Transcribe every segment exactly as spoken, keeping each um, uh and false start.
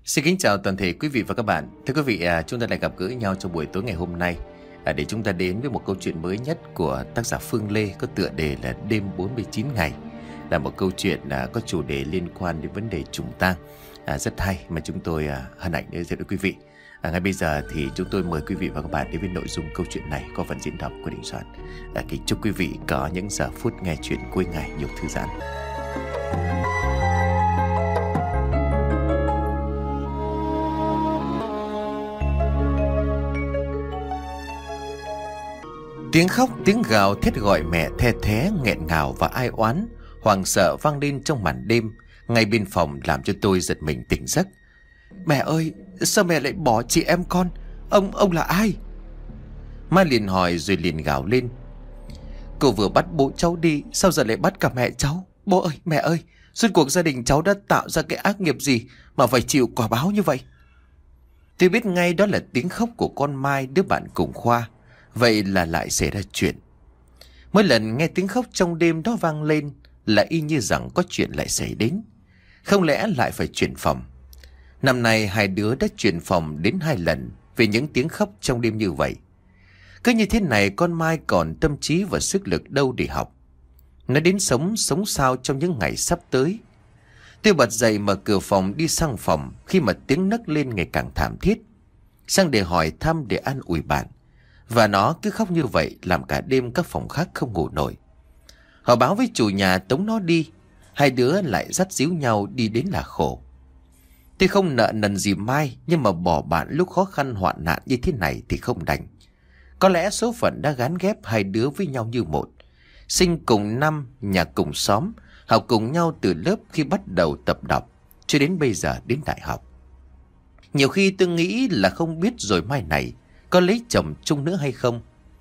Xin kính chào toàn thể quý vị và các bạn. Thưa quý vị, à, chúng ta lại gặp gỡ nhau trong buổi tối ngày hôm nay à, để chúng ta đến với một câu chuyện mới nhất của tác giả Phương Lê có tựa đề là Đêm bốn mươi chín ngày. Là một câu chuyện à, có chủ đề liên quan đến vấn đề trùng tang à, rất hay mà chúng tôi à, hân hạnh để giới thiệu với quý vị. À, ngay bây giờ thì chúng tôi mời quý vị và các bạn đến với nội dung câu chuyện này có phần diễn đọc của Đình Soạn. À, kính chúc quý vị có những giờ phút nghe chuyện cuối ngày nhiều thư giãn. Tiếng khóc, tiếng gào thét gọi mẹ the thé, nghẹn ngào và ai oán, hoảng sợ vang lên trong màn đêm, ngay bên phòng làm cho tôi giật mình tỉnh giấc. Mẹ ơi, sao mẹ lại bỏ chị em con? Ông, ông là ai? Mai liền hỏi rồi liền gào lên. Cô vừa bắt bố cháu đi, sao giờ lại bắt cả mẹ cháu? Bố ơi, mẹ ơi, suốt cuộc gia đình cháu đã tạo ra cái ác nghiệp gì mà phải chịu quả báo như vậy? Tôi biết ngay đó là tiếng khóc của con Mai, đứa bạn cùng khoa. Vậy là lại xảy ra chuyện. Mỗi lần nghe tiếng khóc trong đêm đó vang lên là y như rằng có chuyện lại xảy đến. Không lẽ lại phải chuyển phòng? Năm nay hai đứa đã chuyển phòng đến hai lần vì những tiếng khóc trong đêm như vậy. Cứ như thế này con Mai còn tâm trí và sức lực đâu để học. Nó đến sống sống sao trong những ngày sắp tới. Tôi bật dậy mở cửa phòng đi sang phòng khi mà tiếng nấc lên ngày càng thảm thiết. Sang để hỏi thăm để an ủi bạn. Và nó cứ khóc như vậy làm cả đêm các phòng khác không ngủ nổi. Họ báo với chủ nhà tống nó đi. Hai đứa lại dắt díu nhau đi đến là khổ. Tôi không nợ nần gì Mai, nhưng mà bỏ bạn lúc khó khăn hoạn nạn như thế này thì không đành. Có lẽ số phận đã gán ghép hai đứa với nhau như một. Sinh cùng năm, nhà cùng xóm, học cùng nhau từ lớp khi bắt đầu tập đọc, cho đến bây giờ đến đại học. Nhiều khi tôi nghĩ là không biết rồi mai này có lấy chồng chung nữa hay không.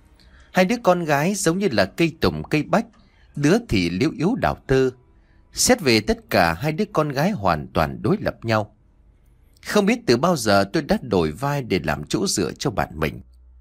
Hai đứa con gái giống như là cây tùng cây bách, đứa thì liễu yếu đào tơ. Xét về tất cả hai đứa con gái hoàn toàn đối lập nhau. Không biết từ bao giờ tôi đã đổi vai để làm chỗ dựa cho bạn mình.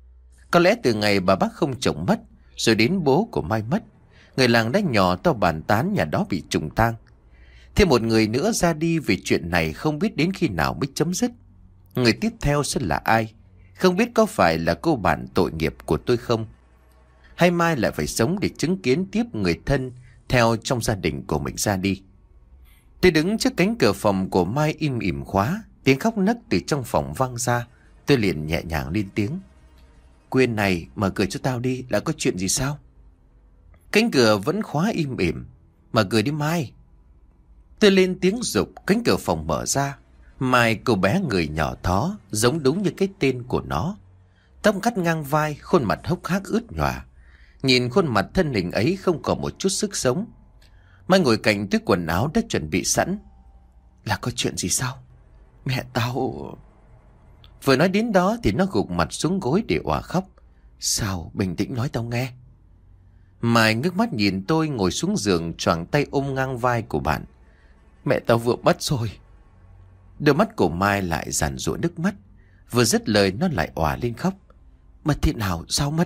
Có lẽ từ ngày bà bác không chồng mất, rồi đến bố của Mai mất, người làng đã nhỏ to bàn tán nhà đó bị trùng tang. Thêm một người nữa ra đi vì chuyện này không biết đến khi nào mới chấm dứt. Người tiếp theo sẽ là ai? Không biết có phải là cô bạn tội nghiệp của tôi không? Hay Mai lại phải sống để chứng kiến tiếp người thân theo trong gia đình của mình ra đi? Tôi đứng trước cánh cửa phòng của Mai im ỉm khóa. Tiếng khóc nấc từ trong phòng vang ra. Tôi liền nhẹ nhàng lên tiếng. Quyên này, mở cửa cho tao đi, là có chuyện gì sao? Cánh cửa vẫn khóa im ỉm. Mở cửa đi Mai. Tôi lên tiếng giục, cánh cửa phòng mở ra. Mai, cô bé người nhỏ thó, giống đúng như cái tên của nó. Tóc cắt ngang vai, khuôn mặt hốc hác ướt nhòa. Nhìn khuôn mặt thân hình ấy không còn một chút sức sống. Mai ngồi cạnh túi quần áo đã chuẩn bị sẵn. Là có chuyện gì sao? Mẹ tao... Vừa nói đến đó thì nó gục mặt xuống gối để òa khóc. Sao? Bình tĩnh nói tao nghe. Mai ngước mắt nhìn tôi ngồi xuống giường, choàng tay ôm ngang vai của bạn. Mẹ tao vừa mất rồi. Đôi mắt của Mai lại giàn giụa nước mắt. Vừa dứt lời nó lại òa lên khóc. Mất thế nào? Sao mất?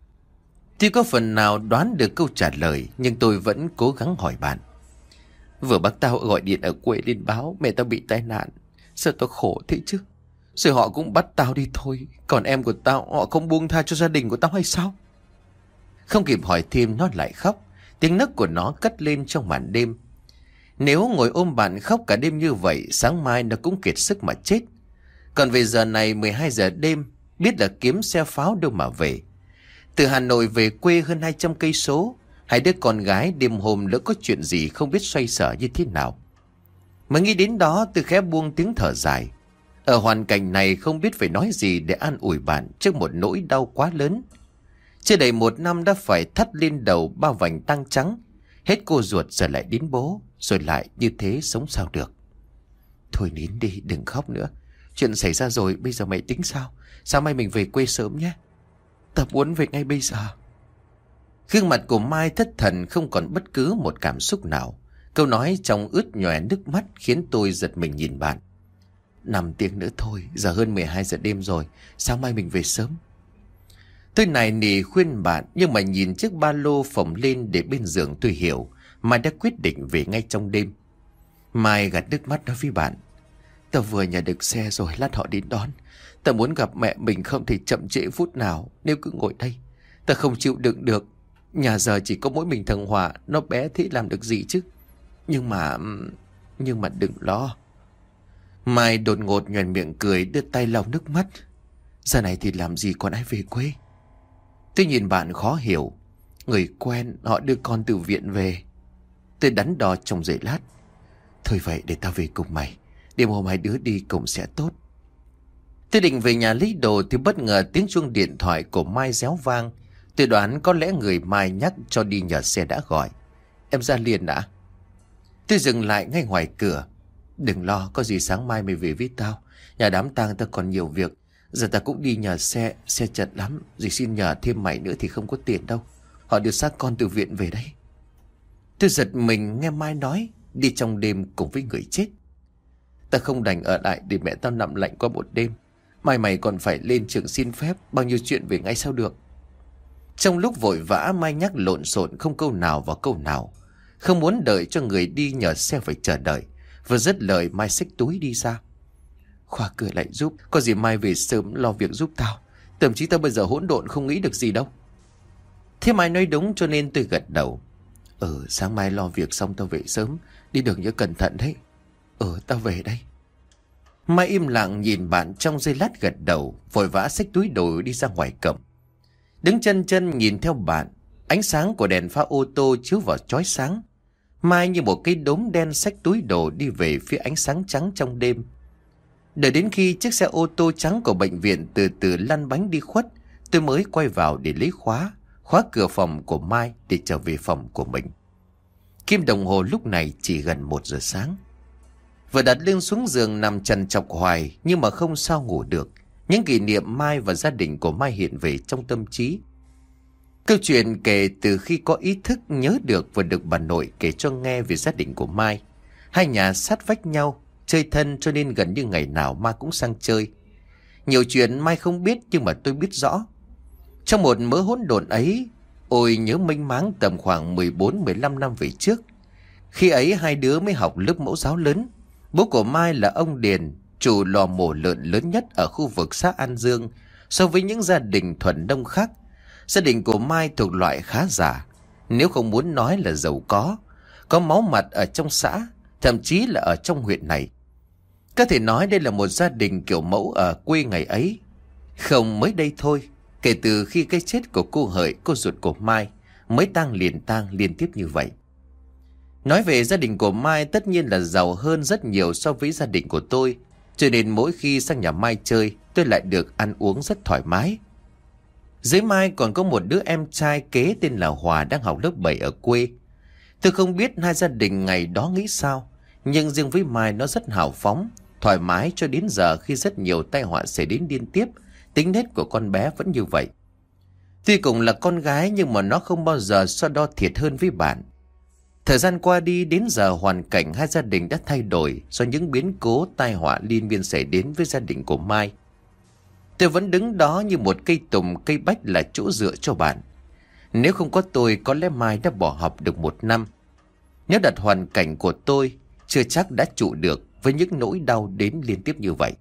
Tuy có phần nào đoán được câu trả lời, nhưng tôi vẫn cố gắng hỏi bạn. Vừa bác tao gọi điện ở quê lên báo mẹ tao bị tai nạn. Sao tao khổ thế chứ? Rồi họ cũng bắt tao đi thôi. Còn em của tao, họ không buông tha cho gia đình của tao hay sao? Không kịp hỏi thêm nó lại khóc. Tiếng nấc của nó cất lên trong màn đêm. Nếu ngồi ôm bạn khóc cả đêm như vậy, sáng mai nó cũng kiệt sức mà chết. Còn về giờ này mười hai giờ đêm, biết là kiếm xe pháo đâu mà về. Từ Hà Nội về quê hơn hai trăm cây số, hai đứa con gái đêm hôm lỡ có chuyện gì không biết xoay sở như thế nào. Mà nghĩ đến đó tôi khẽ buông tiếng thở dài. Ở hoàn cảnh này không biết phải nói gì để an ủi bạn trước một nỗi đau quá lớn. Chưa đầy một năm đã phải thắt lên đầu ba vành tang trắng. Hết cô ruột giờ lại đến bố, rồi lại như thế sống sao được. Thôi nín đi, đừng khóc nữa. Chuyện xảy ra rồi, bây giờ mày tính sao? Sao mai mình về quê sớm nhé? Ta muốn về ngay bây giờ. Gương mặt của Mai thất thần, không còn bất cứ một cảm xúc nào. Câu nói trong ướt nhòe nước mắt khiến tôi giật mình nhìn bạn. Năm tiếng nữa thôi, giờ hơn mười hai giờ đêm rồi, sáng mai mình về sớm. Tôi nài nỉ khuyên bạn, nhưng mà nhìn chiếc ba lô phồng lên để bên giường tôi hiểu Mai đã quyết định về ngay trong đêm. Mai gạt nước mắt nói với bạn. Tao vừa nhà được xe rồi, lát họ đến đón. Tao muốn gặp mẹ mình không thể chậm trễ phút nào. Nếu cứ ngồi đây tao không chịu đựng được. Nhà giờ chỉ có mỗi mình thằng Hòa, nó bé thế làm được gì chứ. Nhưng mà Nhưng mà đừng lo. Mai đột ngột nhoẻn miệng cười, đưa tay lau nước mắt. Giờ này thì làm gì còn ai về quê. Tôi nhìn bạn khó hiểu. Người quen họ đưa con từ viện về. Tôi đắn đo trong giây lát. Thôi vậy để tao về cùng mày. Đêm hôm hai đứa đi cùng sẽ tốt. Tôi định về nhà lấy đồ thì bất ngờ tiếng chuông điện thoại của Mai réo vang. Tôi đoán có lẽ người Mai nhắc cho đi nhờ xe đã gọi. Em ra liền đã. Tôi dừng lại ngay ngoài cửa. Đừng lo, có gì sáng mai mày về với tao. Nhà đám tang tao còn nhiều việc. Giờ tao cũng đi nhờ xe, xe chật lắm. Rồi xin nhờ thêm mày nữa thì không có tiền đâu. Họ đưa xác con từ viện về đây. Tôi giật mình nghe Mai nói đi trong đêm cùng với người chết. Ta không đành ở lại để mẹ tao nằm lạnh qua một đêm. Mai mày còn phải lên trường xin phép. Bao nhiêu chuyện về ngay sao được. Trong lúc vội vã, Mai nhắc lộn xộn không câu nào vào câu nào. Không muốn đợi cho người đi nhờ xe phải chờ đợi. Vừa dứt lời Mai xách túi đi ra. Khoa cửa lại giúp. Có gì Mai về sớm lo việc giúp tao. Thậm chí tao bây giờ hỗn độn không nghĩ được gì đâu. Thế Mai nói đúng cho nên tôi gật đầu. Ừ, sáng mai lo việc xong tao về sớm. Đi đường nhớ cẩn thận đấy. Ừ, tao về đây. Mai im lặng nhìn bạn trong giây lát gật đầu. Vội vã xách túi đồ đi ra ngoài cổng. Đứng chân chân nhìn theo bạn. Ánh sáng của đèn pha ô tô chiếu vào chói sáng. Mai như một cái đốm đen xách túi đồ đi về phía ánh sáng trắng trong đêm. Đợi đến khi chiếc xe ô tô trắng của bệnh viện từ từ lăn bánh đi khuất, tôi mới quay vào để lấy khóa, khóa cửa phòng của Mai để trở về phòng của mình. Kim đồng hồ lúc này chỉ gần một giờ sáng. Vừa đặt lưng xuống giường nằm trằn trọc hoài nhưng mà không sao ngủ được. Những kỷ niệm Mai và gia đình của Mai hiện về trong tâm trí. Câu chuyện kể từ khi có ý thức nhớ được và được bà nội kể cho nghe về gia đình của Mai. Hai nhà sát vách nhau, chơi thân cho nên gần như ngày nào Mai cũng sang chơi. Nhiều chuyện Mai không biết nhưng mà tôi biết rõ. Trong một mớ hỗn độn ấy, ôi nhớ mênh máng tầm khoảng mười bốn mười lăm năm về trước. Khi ấy hai đứa mới học lớp mẫu giáo lớn. Bố của Mai là ông Điền, chủ lò mổ lợn lớn nhất ở khu vực xã An Dương. So với những gia đình thuần nông khác, gia đình của Mai thuộc loại khá giả. Nếu không muốn nói là giàu có, có máu mặt ở trong xã, thậm chí là ở trong huyện này. Có thể nói đây là một gia đình kiểu mẫu ở quê ngày ấy. Không mới đây thôi, kể từ khi cái chết của cô Hợi, cô ruột của Mai, mới tang liền tang liên tiếp như vậy. Nói về gia đình của Mai tất nhiên là giàu hơn rất nhiều so với gia đình của tôi. Cho nên mỗi khi sang nhà Mai chơi, tôi lại được ăn uống rất thoải mái. Dưới Mai còn có một đứa em trai kế tên là Hòa đang học lớp bảy ở quê. Tôi không biết hai gia đình ngày đó nghĩ sao, nhưng riêng với Mai nó rất hào phóng, thoải mái cho đến giờ khi rất nhiều tai họa xảy đến liên tiếp. Tính nết của con bé vẫn như vậy. Tuy cùng là con gái nhưng mà nó không bao giờ so đo thiệt hơn với bạn. Thời gian qua đi đến giờ hoàn cảnh hai gia đình đã thay đổi do những biến cố tai họa liên miên xảy đến với gia đình của Mai. Tôi vẫn đứng đó như một cây tùng cây bách là chỗ dựa cho bạn. Nếu không có tôi có lẽ Mai đã bỏ học được một năm. Nếu đặt hoàn cảnh của tôi chưa chắc đã trụ được với những nỗi đau đến liên tiếp như vậy.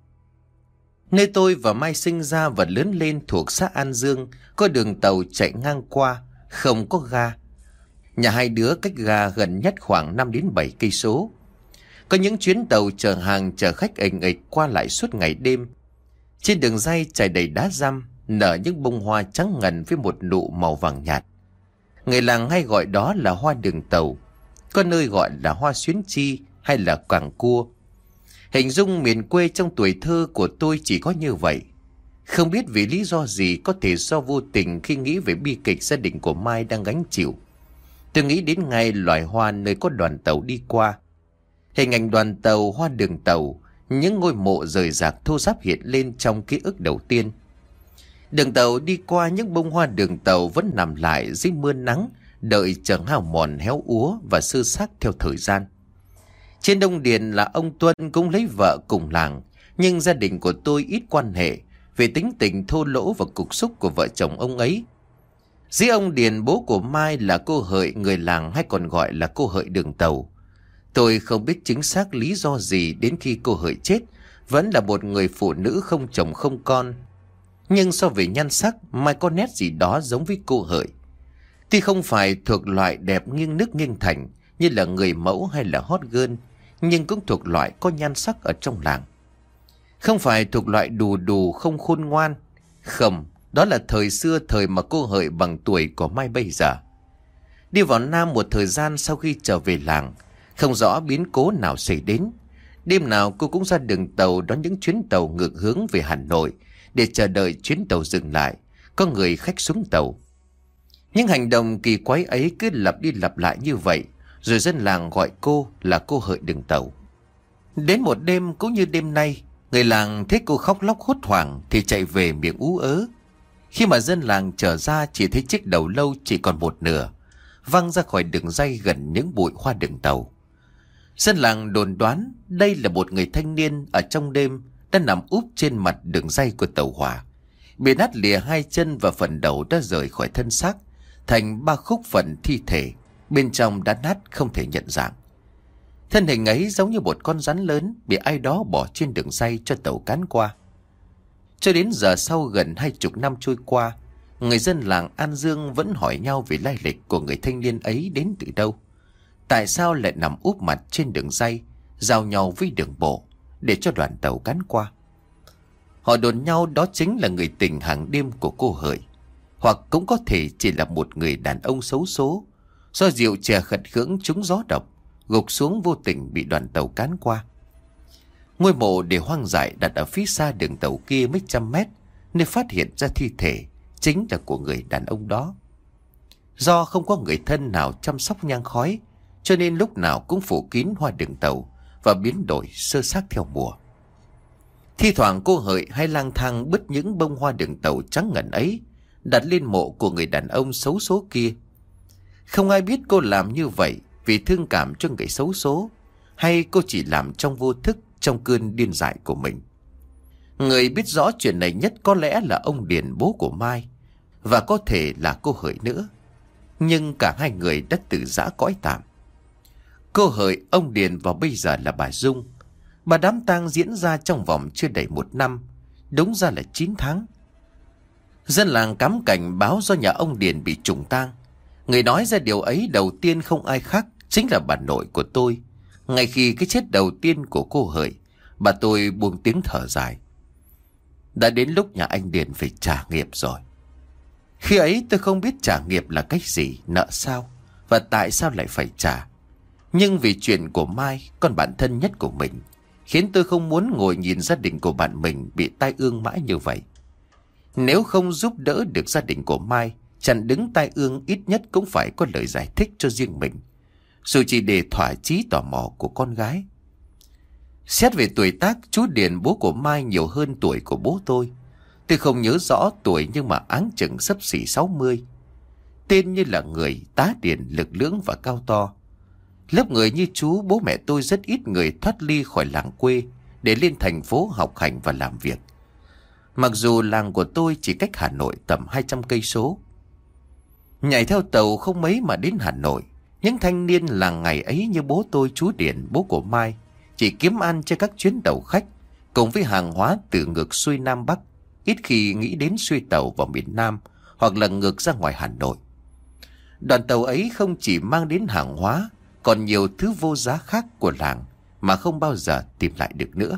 Nơi tôi và Mai sinh ra và lớn lên thuộc xã An Dương, có đường tàu chạy ngang qua, không có ga. Nhà hai đứa cách ga gần nhất khoảng năm đến bảy cây số. Có những chuyến tàu chở hàng chở khách ình ịch qua lại suốt ngày đêm. Trên đường ray trải đầy đá răm, nở những bông hoa trắng ngần với một nụ màu vàng nhạt. Người làng hay gọi đó là hoa đường tàu, có nơi gọi là hoa xuyến chi hay là quàng cua. Hình dung miền quê trong tuổi thơ của tôi chỉ có như vậy. Không biết vì lý do gì, có thể do vô tình khi nghĩ về bi kịch gia đình của Mai đang gánh chịu. Tôi nghĩ đến ngay loài hoa nơi có đoàn tàu đi qua. Hình ảnh đoàn tàu, hoa đường tàu, những ngôi mộ rời rạc thô ráp hiện lên trong ký ức đầu tiên. Đường tàu đi qua, những bông hoa đường tàu vẫn nằm lại dưới mưa nắng, đợi chờ hao mòn héo úa và sơ xác theo thời gian. Trên Đông Điền là ông Tuân cũng lấy vợ cùng làng, nhưng gia đình của tôi ít quan hệ về tính tình thô lỗ và cục xúc của vợ chồng ông ấy. Dưới ông Điền, bố của Mai là cô Hợi người làng hay còn gọi là cô Hợi đường tàu. Tôi không biết chính xác lý do gì đến khi cô Hợi chết, vẫn là một người phụ nữ không chồng không con. Nhưng so về nhan sắc, Mai có nét gì đó giống với cô Hợi. Tuy không phải thuộc loại đẹp nghiêng nước nghiêng thành như là người mẫu hay là hot girl, nhưng cũng thuộc loại có nhan sắc ở trong làng. Không phải thuộc loại đù đù không khôn ngoan. Không, đó là thời xưa, thời mà cô Hợi bằng tuổi của Mai bây giờ. Đi vào Nam một thời gian sau khi trở về làng, không rõ biến cố nào xảy đến. Đêm nào cô cũng ra đường tàu đón những chuyến tàu ngược hướng về Hà Nội để chờ đợi chuyến tàu dừng lại, có người khách xuống tàu. Những hành động kỳ quái ấy cứ lặp đi lặp lại như vậy, rồi dân làng gọi cô là cô Hợi đường tàu. Đến một đêm cũng như đêm nay, người làng thấy cô khóc lóc hốt hoảng thì chạy về miệng ú ớ. Khi mà dân làng trở ra chỉ thấy chiếc đầu lâu chỉ còn một nửa, văng ra khỏi đường ray gần những bụi hoa đường tàu. Dân làng đồn đoán đây là một người thanh niên ở trong đêm đã nằm úp trên mặt đường ray của tàu hỏa, bị nát lìa hai chân và phần đầu đã rời khỏi thân xác thành ba khúc phần thi thể, bên trong đã nát không thể nhận dạng. Thân hình ấy giống như một con rắn lớn bị ai đó bỏ trên đường ray cho tàu cán qua. Cho đến giờ sau gần hai chục năm trôi qua, người dân làng An Dương vẫn hỏi nhau về lai lịch của người thanh niên ấy đến từ đâu. Tại sao lại nằm úp mặt trên đường ray, giao nhau với đường bộ để cho đoàn tàu cán qua. Họ đồn nhau đó chính là người tình hàng đêm của cô Hợi, hoặc cũng có thể chỉ là một người đàn ông xấu số, do rượu chè khật khưỡng trúng gió độc, gục xuống vô tình bị đoàn tàu cán qua. Ngôi mộ để hoang dại đặt ở phía xa đường tàu kia mấy trăm mét, nơi phát hiện ra thi thể chính là của người đàn ông đó. Do không có người thân nào chăm sóc nhang khói, cho nên lúc nào cũng phủ kín hoa đường tàu và biến đổi sơ xác theo mùa. Thi thoảng cô Hợi hay lang thang bứt những bông hoa đường tàu trắng ngần ấy đặt lên mộ của người đàn ông xấu số kia. Không ai biết cô làm như vậy vì thương cảm cho người xấu số, hay cô chỉ làm trong vô thức, trong cơn điên dại của mình. Người biết rõ chuyện này nhất có lẽ là ông Điền, bố của Mai, và có thể là cô Hợi nữa. Nhưng cả hai người đã từ giã cõi tạm. Cô Hợi, ông Điền và bây giờ là bà Dung. Bà đám tang diễn ra trong vòng chưa đầy một năm, đúng ra là chín tháng. Dân làng cắm cảnh báo do nhà ông Điền bị trùng tang. Người nói ra điều ấy đầu tiên không ai khác chính là bà nội của tôi. Ngay khi cái chết đầu tiên của cô Hợi, bà tôi buông tiếng thở dài. Đã đến lúc nhà anh Điền phải trả nghiệp rồi. Khi ấy tôi không biết trả nghiệp là cách gì, nợ sao, và tại sao lại phải trả. Nhưng vì chuyện của Mai, con bạn thân nhất của mình, khiến tôi không muốn ngồi nhìn gia đình của bạn mình bị tai ương mãi như vậy. Nếu không giúp đỡ được gia đình của Mai, chặn đứng tai ương, ít nhất cũng phải có lời giải thích cho riêng mình, dù chỉ để thỏa chí tò mò của con gái. Xét về tuổi tác, chú Điền, bố của Mai, nhiều hơn tuổi của bố tôi. Tôi không nhớ rõ tuổi nhưng mà áng chừng xấp xỉ sáu mươi. Tên như là người, tá điền, lực lưỡng và cao to. Lớp người như chú, bố mẹ tôi rất ít người thoát ly khỏi làng quê để lên thành phố học hành và làm việc. Mặc dù làng của tôi chỉ cách Hà Nội tầm hai trăm cây số. Nhảy theo tàu không mấy mà đến Hà Nội. Những thanh niên làng ngày ấy như bố tôi, chú Điền, bố của Mai, chỉ kiếm ăn trên các chuyến tàu khách cùng với hàng hóa từ ngược xuôi Nam Bắc, ít khi nghĩ đến xuôi tàu vào miền Nam hoặc là ngược ra ngoài Hà Nội. Đoàn tàu ấy không chỉ mang đến hàng hóa, còn nhiều thứ vô giá khác của làng mà không bao giờ tìm lại được nữa.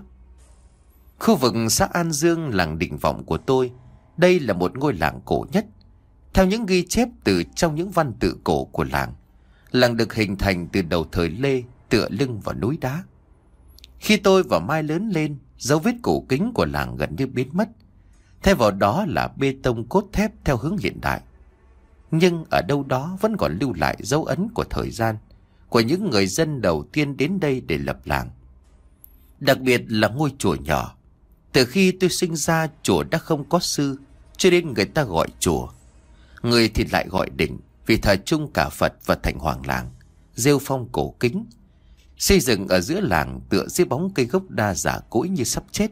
Khu vực xã An Dương, làng Định Vọng của tôi, đây là một ngôi làng cổ nhất. Theo những ghi chép từ trong những văn tự cổ của làng, làng được hình thành từ đầu thời Lê, tựa lưng vào núi đá. Khi tôi và Mai lớn lên, dấu vết cổ kính của làng gần như biến mất. Thay vào đó là bê tông cốt thép theo hướng hiện đại. Nhưng ở đâu đó vẫn còn lưu lại dấu ấn của thời gian, của những người dân đầu tiên đến đây để lập làng. Đặc biệt là ngôi chùa nhỏ. Từ khi tôi sinh ra, chùa đã không có sư, cho nên người ta gọi chùa. Người thì lại gọi đỉnh, vì thờ chung cả Phật và thành hoàng làng, rêu phong cổ kính. Xây dựng ở giữa làng tựa dưới bóng cây gốc đa già cỗi như sắp chết.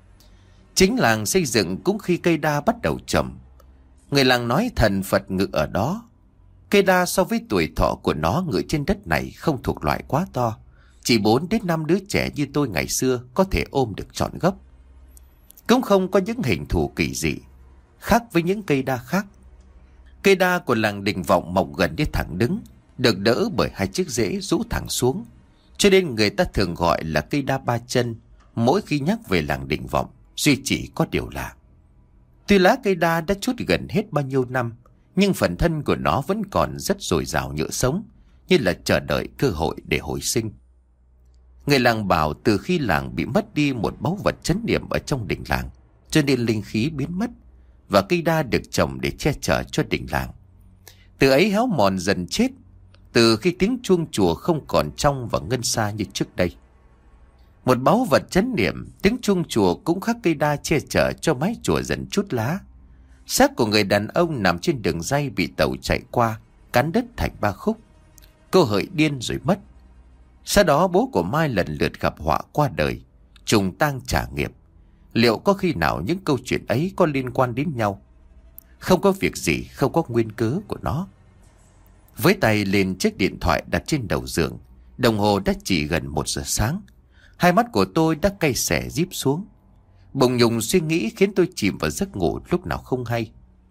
Chính làng xây dựng cũng khi cây đa bắt đầu trầm. Người làng nói thần Phật ngự ở đó. Cây đa so với tuổi thọ của nó ngự trên đất này không thuộc loại quá to, chỉ bốn đến năm đứa trẻ như tôi ngày xưa có thể ôm được trọn gốc. Cũng không có những hình thù kỳ dị khác với những cây đa khác. Cây đa của làng Đình Vọng mọc gần đến thẳng đứng, được đỡ bởi hai chiếc rễ rũ thẳng xuống, cho nên người ta thường gọi là cây đa ba chân. Mỗi khi nhắc về làng Đình Vọng, duy chỉ có điều lạ. Tuy lá cây đa đã trút gần hết bao nhiêu năm, nhưng phần thân của nó vẫn còn rất dồi dào nhựa sống, như là chờ đợi cơ hội để hồi sinh. Người làng bảo từ khi làng bị mất đi một báu vật trấn niệm ở trong đình làng, cho nên linh khí biến mất, và cây đa được trồng để che chở cho đình làng. Từ ấy héo mòn dần chết, từ khi tiếng chuông chùa không còn trong và ngân xa như trước đây. Một báu vật trấn niệm, tiếng chuông chùa cũng khác cây đa che chở cho mái chùa dần trút lá. Xác của người đàn ông nằm trên đường ray bị tàu chạy qua, cán đất thành ba khúc. Cô hợi điên rồi mất. Sau đó bố của Mai lần lượt gặp họa qua đời, trùng tang trả nghiệp. Liệu có khi nào những câu chuyện ấy có liên quan đến nhau? Không có việc gì, không có nguyên cớ của nó. Với tay lên chiếc điện thoại đặt trên đầu giường, đồng hồ đã chỉ gần một giờ sáng. Hai mắt của tôi đã cay xè díp xuống. Bồng nhùng suy nghĩ khiến tôi chìm vào giấc ngủ lúc nào không hay.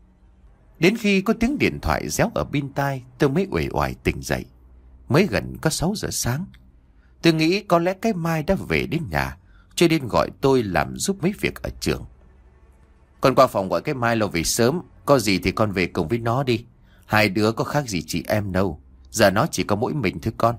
Đến khi có tiếng điện thoại réo ở bên tai, tôi mới uể oải tỉnh dậy. Mới gần có sáu giờ sáng. Tôi nghĩ có lẽ cái Mai đã về đến nhà, cho nên gọi tôi làm giúp mấy việc ở trường. Con qua phòng gọi cái Mai lo về sớm, có gì thì con về cùng với nó đi. Hai đứa có khác gì chị em đâu, giờ nó chỉ có mỗi mình thôi con.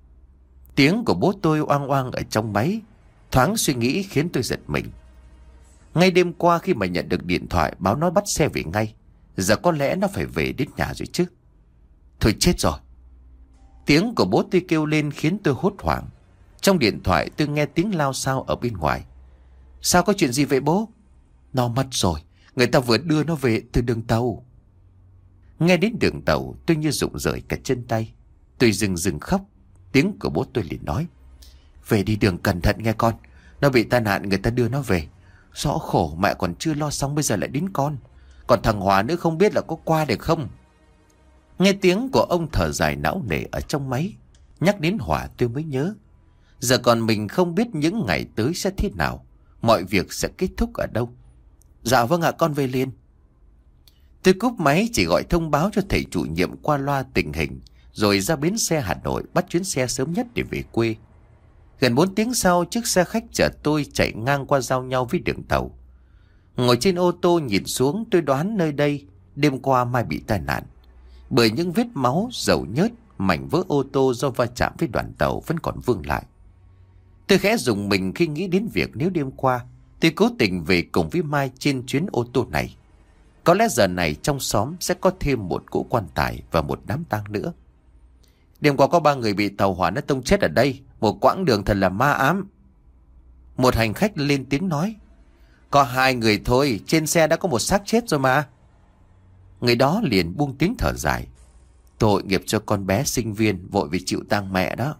Tiếng của bố tôi oang oang ở trong máy, thoáng suy nghĩ khiến tôi giật mình. Ngay đêm qua khi mà nhận được điện thoại báo nó bắt xe về ngay, giờ có lẽ nó phải về đến nhà rồi chứ. Thôi chết rồi. Tiếng của bố tôi kêu lên khiến tôi hốt hoảng. Trong điện thoại tôi nghe tiếng lao xao ở bên ngoài. Sao, có chuyện gì vậy bố? Nó mất rồi, người ta vừa đưa nó về từ đường tàu. Nghe đến đường tàu tôi như rụng rời cả chân tay. Tôi rừng rừng khóc. Tiếng của bố tôi liền nói: về đi đường cẩn thận nghe con, nó bị tai nạn người ta đưa nó về. Rõ khổ, mẹ còn chưa lo xong bây giờ lại đến con. Còn thằng Hòa nữa không biết là có qua được không. Nghe tiếng của ông thở dài não nề ở trong máy. Nhắc đến Hòa tôi mới nhớ, giờ còn mình không biết những ngày tới sẽ thế nào, mọi việc sẽ kết thúc ở đâu. Dạ vâng ạ, con về liền. Tôi cúp máy chỉ gọi thông báo cho thầy chủ nhiệm qua loa tình hình, rồi ra bến xe Hà Nội bắt chuyến xe sớm nhất để về quê. Gần bốn tiếng sau, chiếc xe khách chở tôi chạy ngang qua giao nhau với đường tàu. Ngồi trên ô tô nhìn xuống, tôi đoán nơi đây đêm qua Mai bị tai nạn, bởi những vết máu, dầu nhớt, mảnh vỡ ô tô do va chạm với đoàn tàu vẫn còn vương lại. Tôi khẽ rùng mình khi nghĩ đến việc nếu đêm qua tôi cố tình về cùng với Mai trên chuyến ô tô này, có lẽ giờ này trong xóm sẽ có thêm một cỗ quan tài và một đám tang nữa. Đêm qua có ba người bị tàu hỏa nó tông chết ở đây, một quãng đường thật là ma ám. Một hành khách lên tiếng nói: có hai người thôi, trên xe đã có một xác chết rồi mà. Người đó liền buông tiếng thở dài: tội nghiệp cho con bé sinh viên vội vì chịu tang mẹ đó.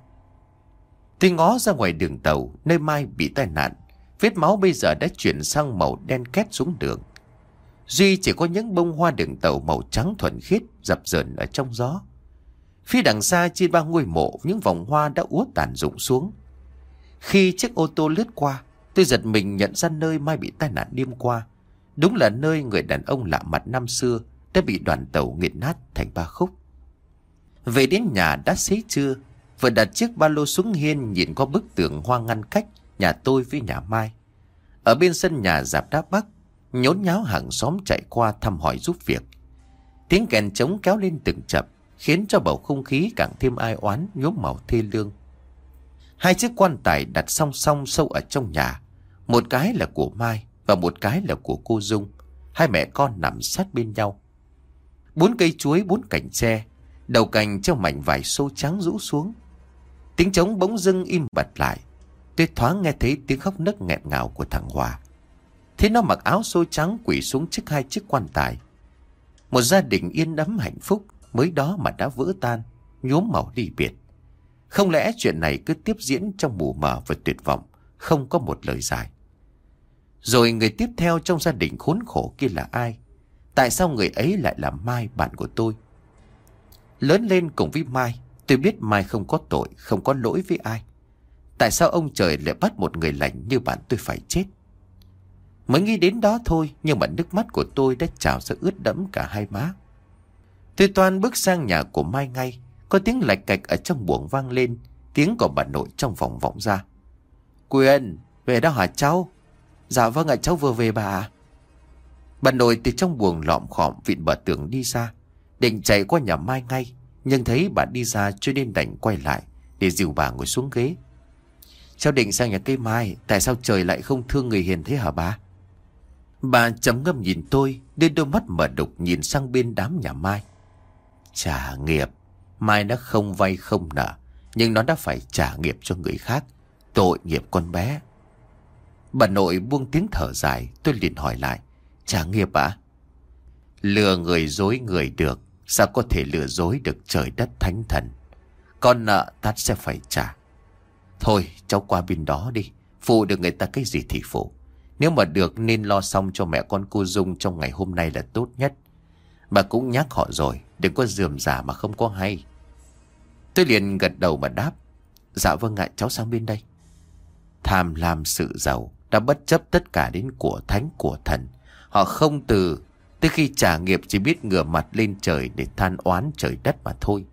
Tôi ngó ra ngoài đường tàu, nơi Mai bị tai nạn, vết máu bây giờ đã chuyển sang màu đen két xuống đường. Duy chỉ có những bông hoa đường tàu màu trắng thuần khiết dập dờn ở trong gió. Phía đằng xa trên ba ngôi mộ, những vòng hoa đã úa tàn rụng xuống. Khi chiếc ô tô lướt qua, tôi giật mình nhận ra nơi Mai bị tai nạn đêm qua. Đúng là nơi người đàn ông lạ mặt năm xưa đã bị đoàn tàu nghiền nát thành ba khúc. Về đến nhà đã xế trưa, vừa đặt chiếc ba lô xuống hiên nhìn qua bức tường hoa ngăn cách nhà tôi với nhà Mai. Ở bên sân nhà rạp đá Bắc, nhốn nháo hàng xóm chạy qua thăm hỏi giúp việc. Tiếng kèn trống kéo lên từng chập, khiến cho bầu không khí càng thêm ai oán, nhuốm màu thê lương. Hai chiếc quan tài đặt song song sâu ở trong nhà, một cái là của Mai và một cái là của cô Dung. Hai mẹ con nằm sát bên nhau. Bốn cây chuối, bốn cành tre, đầu cành treo mảnh vải xô trắng rũ xuống. Tiếng trống bỗng dưng im bặt lại. Tôi thoáng nghe thấy tiếng khóc nấc nghẹn ngào của thằng Hòa. Thế nó mặc áo xô trắng quỳ xuống trước hai chiếc quan tài. Một gia đình yên đắm hạnh phúc mới đó mà đã vỡ tan, nhuốm màu ly biệt. Không lẽ chuyện này cứ tiếp diễn trong mù mờ và tuyệt vọng, không có một lời giải? Rồi người tiếp theo trong gia đình khốn khổ kia là ai? Tại sao người ấy lại là Mai, bạn của tôi? Lớn lên cùng với Mai, tôi biết Mai không có tội, không có lỗi với ai. Tại sao ông trời lại bắt một người lành như bạn tôi phải chết? Mới nghĩ đến đó thôi, nhưng mà nước mắt của tôi đã trào ra ướt đẫm cả hai má. Tôi toan bước sang nhà của Mai ngay. Có tiếng lạch cạch ở trong buồng vang lên. Tiếng của bà nội trong phòng vọng ra. Quyền, về đó hả cháu? Dạ vâng ạ, cháu vừa về bà ạ. Bà nội từ trong buồng lọm khọm vịn bờ tường đi ra, định chạy qua nhà Mai ngay, nhưng thấy bà đi ra cho nên đành quay lại để dìu bà ngồi xuống ghế. Cháu định sang nhà cây Mai, tại sao trời lại không thương người hiền thế hả bà? Bà trầm ngâm nhìn tôi, đưa đôi mắt mở đục nhìn sang bên đám nhà Mai. Trả nghiệp, Mai nó không vay không nợ, nhưng nó đã phải trả nghiệp cho người khác. Tội nghiệp con bé. Bà nội buông tiếng thở dài. Tôi liền hỏi lại. Trả nghiệp ạ? À? Lừa người dối người được, sao có thể lừa dối được trời đất thánh thần? Con nợ tát sẽ phải trả. Thôi cháu qua bên đó đi, phụ được người ta cái gì thì phụ. Nếu mà được nên lo xong cho mẹ con cô Dung trong ngày hôm nay là tốt nhất. Bà cũng nhắc họ rồi, đừng có rườm rà mà không có hay. Tôi liền gật đầu mà đáp. Dạ vâng ạ, cháu sang bên đây. Tham lam sự giàu đã bất chấp tất cả đến của thánh của thần. Họ không từ, tới khi trả nghiệp chỉ biết ngửa mặt lên trời để than oán trời đất mà thôi.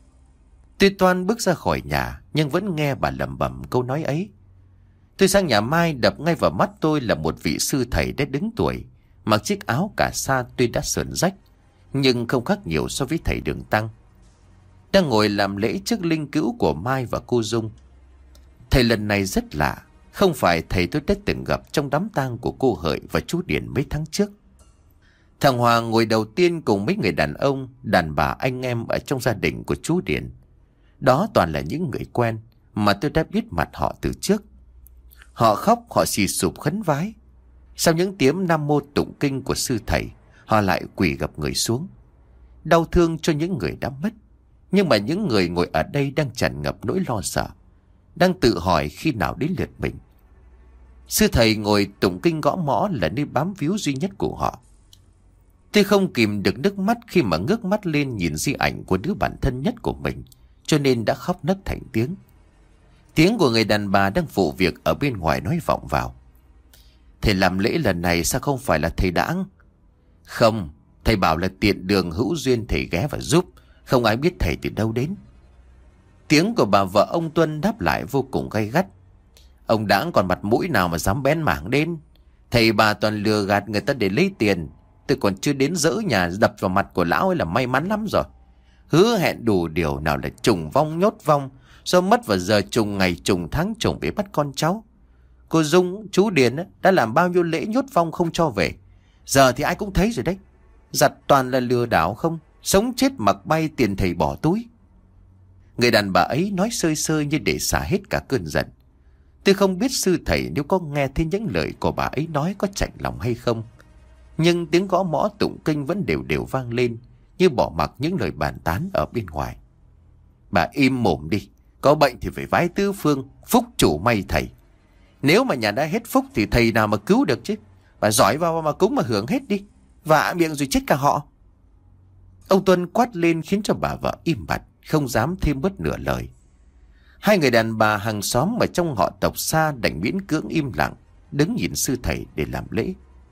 Tôi toan bước ra khỏi nhà, nhưng vẫn nghe bà lẩm bẩm câu nói ấy. Tôi sang nhà Mai, đập ngay vào mắt tôi là một vị sư thầy đã đứng tuổi, mặc chiếc áo cà sa tuy đã sờn rách, nhưng không khác nhiều so với thầy Đường Tăng. Đang ngồi làm lễ trước linh cữu của Mai và cô Dung. Thầy lần này rất lạ, không phải thầy tôi đã từng gặp trong đám tang của cô Hợi và chú Điền mấy tháng trước. Thằng Hoàng ngồi đầu tiên cùng mấy người đàn ông, đàn bà anh em ở trong gia đình của chú Điền. Đó toàn là những người quen mà tôi đã biết mặt họ từ trước. Họ khóc, họ xì sụp khấn vái. Sau những tiếng nam mô tụng kinh của sư thầy, họ lại quỳ gập người xuống. Đau thương cho những người đã mất. Nhưng mà những người ngồi ở đây đang tràn ngập nỗi lo sợ, đang tự hỏi khi nào đến lượt mình. Sư thầy ngồi tụng kinh gõ mõ là nơi bám víu duy nhất của họ. Tôi không kìm được nước mắt khi mà ngước mắt lên nhìn di ảnh của đứa bạn thân nhất của mình, cho nên đã khóc nấc thành tiếng. Tiếng của người đàn bà đang phụ việc ở bên ngoài nói vọng vào. Thầy làm lễ lần này sao không phải là thầy Đãng? Không, thầy bảo là tiện đường hữu duyên thầy ghé và giúp, không ai biết thầy từ đâu đến. Tiếng của bà vợ ông Tuân đáp lại vô cùng gay gắt. Ông Đãng còn mặt mũi nào mà dám bén mảng đến? Thầy bà toàn lừa gạt người ta để lấy tiền. Tôi còn chưa đến dỡ nhà đập vào mặt của lão ấy là may mắn lắm rồi. Hứa hẹn đủ điều, nào là trùng vong nhốt vong, do mất vào giờ trùng ngày trùng tháng trùng để bắt con cháu. Cô Dung, chú Điền đã làm bao nhiêu lễ nhốt vong không cho về. Giờ thì ai cũng thấy rồi đấy. Giặt toàn là lừa đảo không, sống chết mặc bay, tiền thầy bỏ túi. Người đàn bà ấy nói sơi sơi như để xả hết cả cơn giận. Tôi không biết sư thầy nếu có nghe thấy những lời của bà ấy nói có chạnh lòng hay không. Nhưng tiếng gõ mõ tụng kinh vẫn đều đều vang lên, như bỏ mặc những lời bàn tán ở bên ngoài. Bà im mồm đi, có bệnh thì phải vái tứ phương, phúc chủ may thầy. Nếu mà nhà đã hết phúc thì thầy nào mà cứu được chứ. Bà giỏi vào mà cúng mà hưởng hết đi, vạ miệng rồi chết cả họ. Ông Tuân quát lên khiến cho bà vợ im bặt, không dám thêm bất nửa lời. Hai người đàn bà hàng xóm ở trong họ tộc xa đành miễn cưỡng im lặng, đứng nhìn sư thầy để làm lễ.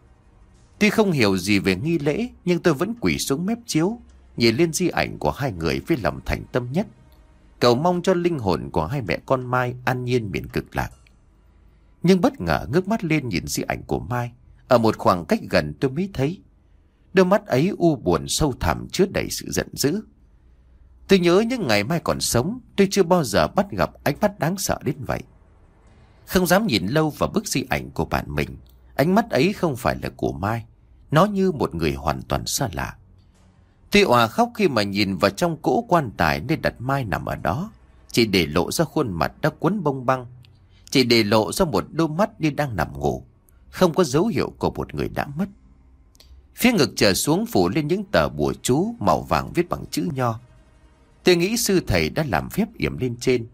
Tuy không hiểu gì về nghi lễ, nhưng tôi vẫn quỳ xuống mép chiếu, nhìn lên di ảnh của hai người với lòng thành tâm nhất, cầu mong cho linh hồn của hai mẹ con Mai an nhiên miền cực lạc. Nhưng bất ngờ ngước mắt lên nhìn di ảnh của Mai, ở một khoảng cách gần tôi mới thấy đôi mắt ấy u buồn sâu thẳm chứa đầy sự giận dữ. Tôi nhớ những ngày Mai còn sống, tôi chưa bao giờ bắt gặp ánh mắt đáng sợ đến vậy. Không dám nhìn lâu vào bức di ảnh của bạn mình, ánh mắt ấy không phải là của Mai, nó như một người hoàn toàn xa lạ. Tôi òa khóc khi mà nhìn vào trong cỗ quan tài nơi đặt Mai nằm ở đó, chỉ để lộ ra khuôn mặt đã quấn bông băng, chỉ để lộ ra một đôi mắt như đang nằm ngủ, không có dấu hiệu của một người đã mất. Phía ngực trở xuống phủ lên những tờ bùa chú màu vàng viết bằng chữ nho. Tôi nghĩ sư thầy đã làm phép yểm lên trên.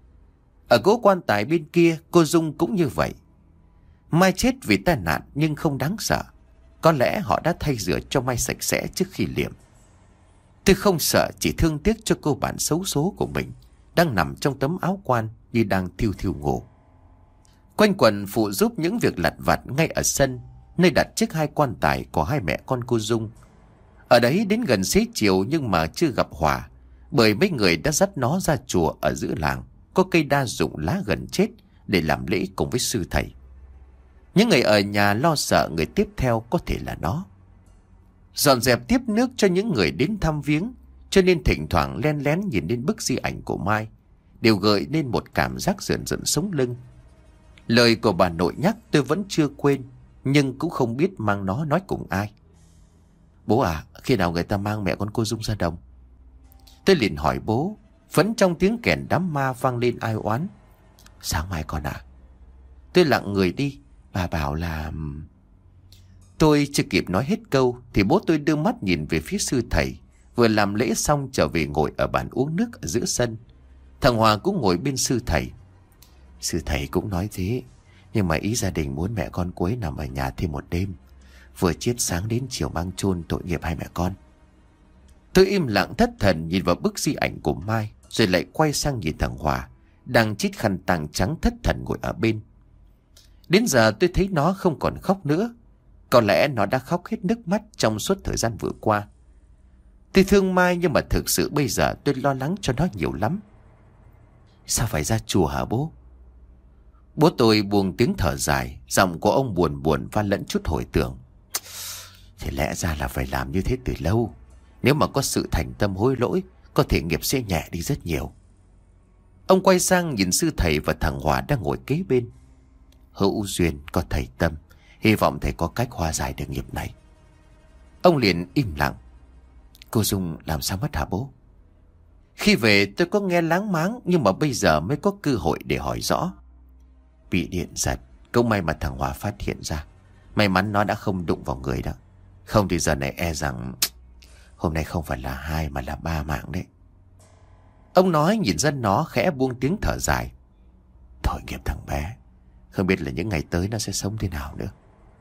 Ở cỗ quan tài bên kia, cô Dung cũng như vậy. Mai chết vì tai nạn nhưng không đáng sợ. Có lẽ họ đã thay rửa cho Mai sạch sẽ trước khi liệm. Tôi không sợ, chỉ thương tiếc cho cô bạn xấu số của mình đang nằm trong tấm áo quan như đang thiêu thiêu ngủ. Quanh quần phụ giúp những việc lặt vặt ngay ở sân, nơi đặt chiếc hai quan tài của hai mẹ con cô Dung. Ở đấy đến gần xế chiều nhưng mà chưa gặp Hòa, bởi mấy người đã dắt nó ra chùa ở giữa làng, có cây đa dụng lá gần chết, để làm lễ cùng với sư thầy. Những người ở nhà lo sợ người tiếp theo có thể là nó. Dọn dẹp tiếp nước cho những người đến thăm viếng, cho nên thỉnh thoảng len lén nhìn đến bức di ảnh của Mai, đều gợi nên một cảm giác rợn rợn sống lưng. Lời của bà nội nhắc tôi vẫn chưa quên, nhưng cũng không biết mang nó nói cùng ai. Bố à, khi nào người ta mang mẹ con cô Dung ra đồng? Tôi liền hỏi bố, vẫn trong tiếng kèn đám ma vang lên ai oán. Sáng mai con à? Tôi lặng người đi. Bà bảo là... Tôi chưa kịp nói hết câu thì bố tôi đưa mắt nhìn về phía sư thầy, vừa làm lễ xong trở về ngồi ở bàn uống nước ở giữa sân. Thằng Hòa cũng ngồi bên sư thầy. Sư thầy cũng nói thế, nhưng mà ý gia đình muốn mẹ con cuối nằm ở nhà thêm một đêm, vừa chết sáng đến chiều mang chôn tội nghiệp hai mẹ con. Tôi im lặng thất thần nhìn vào bức di ảnh của Mai, rồi lại quay sang nhìn thằng Hòa đang chít khăn tàng trắng thất thần ngồi ở bên. Đến giờ tôi thấy nó không còn khóc nữa. Có lẽ nó đã khóc hết nước mắt trong suốt thời gian vừa qua. Tôi thương Mai, nhưng mà thực sự bây giờ tôi lo lắng cho nó nhiều lắm. Sao phải ra chùa hả bố? Bố tôi buông tiếng thở dài, giọng của ông buồn buồn và lẫn chút hồi tưởng. Thì lẽ ra là phải làm như thế từ lâu. Nếu mà có sự thành tâm hối lỗi, có thể nghiệp sẽ nhẹ đi rất nhiều. Ông quay sang nhìn sư thầy và thằng Hòa đang ngồi kế bên. Hữu duyên có thầy tâm, hy vọng thầy có cách hóa giải được nghiệp này. Ông liền im lặng. Cô Dung làm sao mất hả bố? Khi về tôi có nghe láng máng, nhưng mà bây giờ mới có cơ hội để hỏi rõ. Bị điện giật, cũng may mà thằng Hòa phát hiện ra. May mắn nó đã không đụng vào người đó. Không thì giờ này e rằng hôm nay không phải là hai mà là ba mạng đấy. Ông nói nhìn dân nó khẽ buông tiếng thở dài. Tội nghiệp thằng bé, không biết là những ngày tới nó sẽ sống thế nào nữa.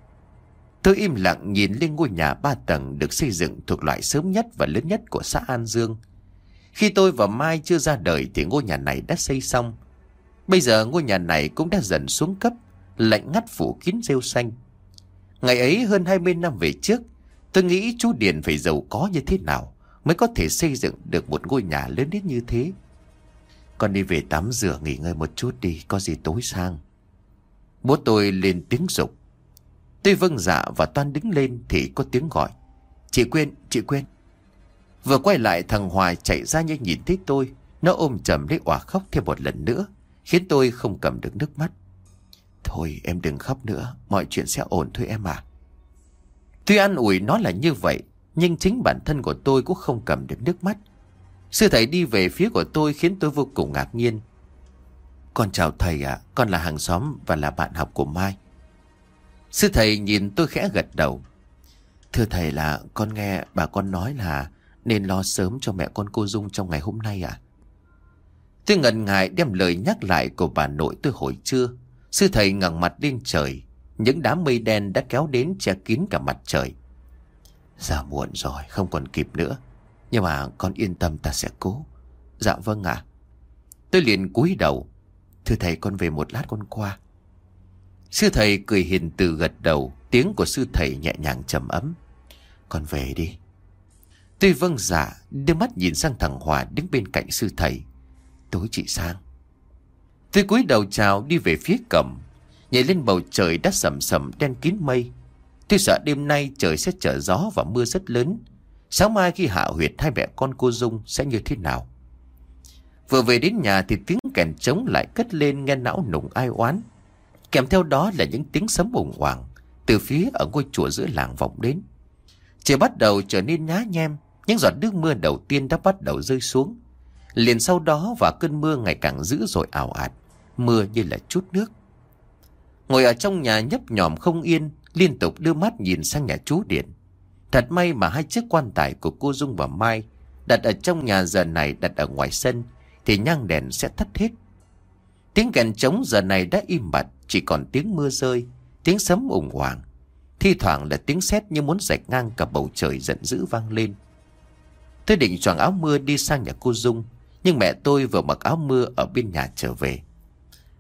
Tôi im lặng nhìn lên ngôi nhà ba tầng được xây dựng thuộc loại sớm nhất và lớn nhất của xã An Dương. Khi tôi và Mai chưa ra đời thì ngôi nhà này đã xây xong. Bây giờ ngôi nhà này cũng đã dần xuống cấp, lạnh ngắt phủ kín rêu xanh. Ngày ấy hơn hai mươi năm về trước, tôi nghĩ chú Điền phải giàu có như thế nào mới có thể xây dựng được một ngôi nhà lớn đến như thế. Con đi về tắm rửa nghỉ ngơi một chút đi, có gì tối sang. Bố tôi lên tiếng giục. Tôi vâng dạ và toan đứng lên thì có tiếng gọi. Chị Quyên, chị Quyên. Vừa quay lại thằng Hoài chạy ra như nhìn thấy tôi. Nó ôm chầm lấy òa khóc thêm một lần nữa, khiến tôi không cầm được nước mắt. Thôi em đừng khóc nữa, mọi chuyện sẽ ổn thôi em à. Tuy an ủi nó là như vậy, nhưng chính bản thân của tôi cũng không cầm được nước mắt. Sư thầy đi về phía của tôi khiến tôi vô cùng ngạc nhiên. Con chào thầy ạ, à, con là hàng xóm và là bạn học của Mai. Sư thầy nhìn tôi khẽ gật đầu. Thưa thầy, là con nghe bà con nói là nên lo sớm cho mẹ con cô Dung trong ngày hôm nay à? Tôi ngần ngại đem lời nhắc lại của bà nội tôi hồi trưa. Sư thầy ngẩng mặt lên trời, những đám mây đen đã kéo đến che kín cả mặt trời. Giờ muộn rồi, không còn kịp nữa. Nhưng mà con yên tâm, ta sẽ cố. Dạ vâng ạ. Tôi liền cúi đầu. Thưa thầy, con về một lát con qua. Sư thầy cười hiền từ gật đầu. Tiếng của sư thầy nhẹ nhàng trầm ấm. Con về đi. Tôi vâng dạ, đưa mắt nhìn sang thằng Hòa đứng bên cạnh sư thầy. Tối chị sang. Tôi cúi đầu chào đi về phía cổng. Nhảy lên bầu trời đã sầm sầm đen kín mây. Tôi sợ đêm nay trời sẽ trở gió và mưa rất lớn. Sáng mai khi hạ huyệt hai mẹ con cô Dung sẽ như thế nào? Vừa về đến nhà thì tiếng kèn trống lại cất lên nghe não nùng ai oán. Kèm theo đó là những tiếng sấm ùng oàng từ phía ở ngôi chùa giữa làng vọng đến. Trời bắt đầu trở nên nhá nhem. Những giọt nước mưa đầu tiên đã bắt đầu rơi xuống. Liền sau đó và cơn mưa ngày càng dữ dội ào ạt. Mưa như là chút nước. Ngồi ở trong nhà nhấp nhòm không yên, liên tục đưa mắt nhìn sang nhà chú Điền. Thật may mà hai chiếc quan tài của cô Dung và Mai đặt ở trong nhà giờ này đặt ở ngoài sân thì nhang đèn sẽ tắt hết. Tiếng kèn trống giờ này đã im bặt, chỉ còn tiếng mưa rơi, tiếng sấm ùng oàng. Thi thoảng là tiếng sét như muốn rạch ngang cả bầu trời giận dữ vang lên. Tôi định choàng áo mưa đi sang nhà cô Dung, nhưng mẹ tôi vừa mặc áo mưa ở bên nhà trở về.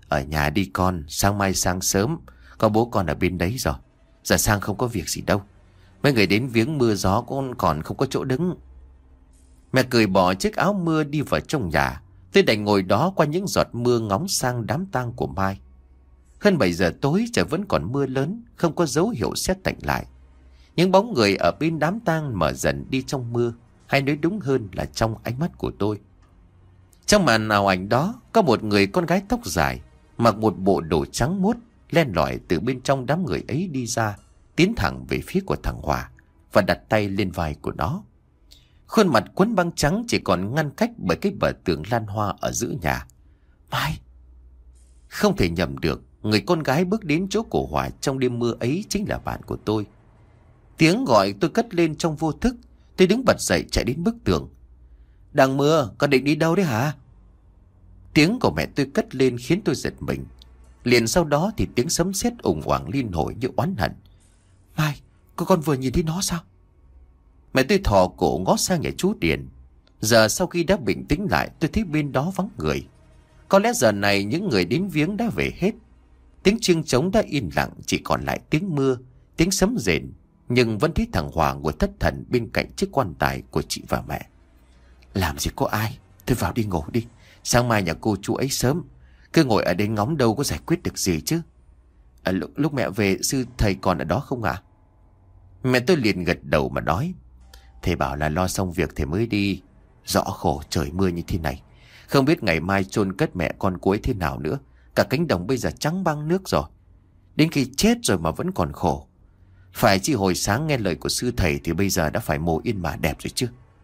Ở nhà đi con, sáng mai sáng sớm có bố con ở bên đấy rồi. Giờ sang không có việc gì đâu. Mấy người đến viếng mưa gió con còn không có chỗ đứng. Mẹ cười bỏ chiếc áo mưa đi vào trong nhà. Tôi đành ngồi đó qua những giọt mưa ngóng sang đám tang của Mai. Hơn bảy giờ tối trời vẫn còn mưa lớn, không có dấu hiệu sét tạnh lại. Những bóng người ở bên đám tang mở dần đi trong mưa, hay nói đúng hơn là trong ánh mắt của tôi. Trong màn ảo ảnh đó có một người con gái tóc dài, mặc một bộ đồ trắng muốt, len lỏi từ bên trong đám người ấy đi ra, tiến thẳng về phía của thằng Hòa và đặt tay lên vai của nó. Khuôn mặt quấn băng trắng chỉ còn ngăn cách bởi cái bờ tường lan hoa ở giữa nhà. Mai! Không thể nhầm được, người con gái bước đến chỗ của Hòa trong đêm mưa ấy chính là bạn của tôi. Tiếng gọi tôi cất lên trong vô thức. Tôi đứng bật dậy chạy đến bức tường. Đang mưa, con định đi đâu đấy hả? Tiếng của mẹ tôi cất lên khiến tôi giật mình. Liền sau đó thì tiếng sấm sét ủng hoảng liên hồi như oán hận. Mai, cô con vừa nhìn thấy nó sao? Mẹ tôi thò cổ ngó sang nhà chú Điền. Giờ sau khi đã bình tĩnh lại, tôi thấy bên đó vắng người. Có lẽ giờ này những người đến viếng đã về hết. Tiếng chiêng trống đã yên lặng, chỉ còn lại tiếng mưa, tiếng sấm rền. Nhưng vẫn thấy thằng Hòa ngồi thất thần bên cạnh chiếc quan tài của chị và mẹ. Làm gì có ai, tôi vào đi ngủ đi. Sáng mai nhà cô chú ấy sớm. Cứ ngồi ở đây ngóng đâu có giải quyết được gì chứ. À, lúc, lúc mẹ về sư thầy còn ở đó không ạ? À? Mẹ tôi liền gật đầu mà nói. Thầy bảo là lo xong việc thì mới đi. Rõ khổ trời mưa như thế này. Không biết ngày mai chôn cất mẹ con cô ấy thế nào nữa. Cả cánh đồng bây giờ trắng băng nước rồi. Đến khi chết rồi mà vẫn còn khổ. Phải chỉ hồi sáng nghe lời của sư thầy thì bây giờ đã phải mồ yên mà đẹp rồi chứ.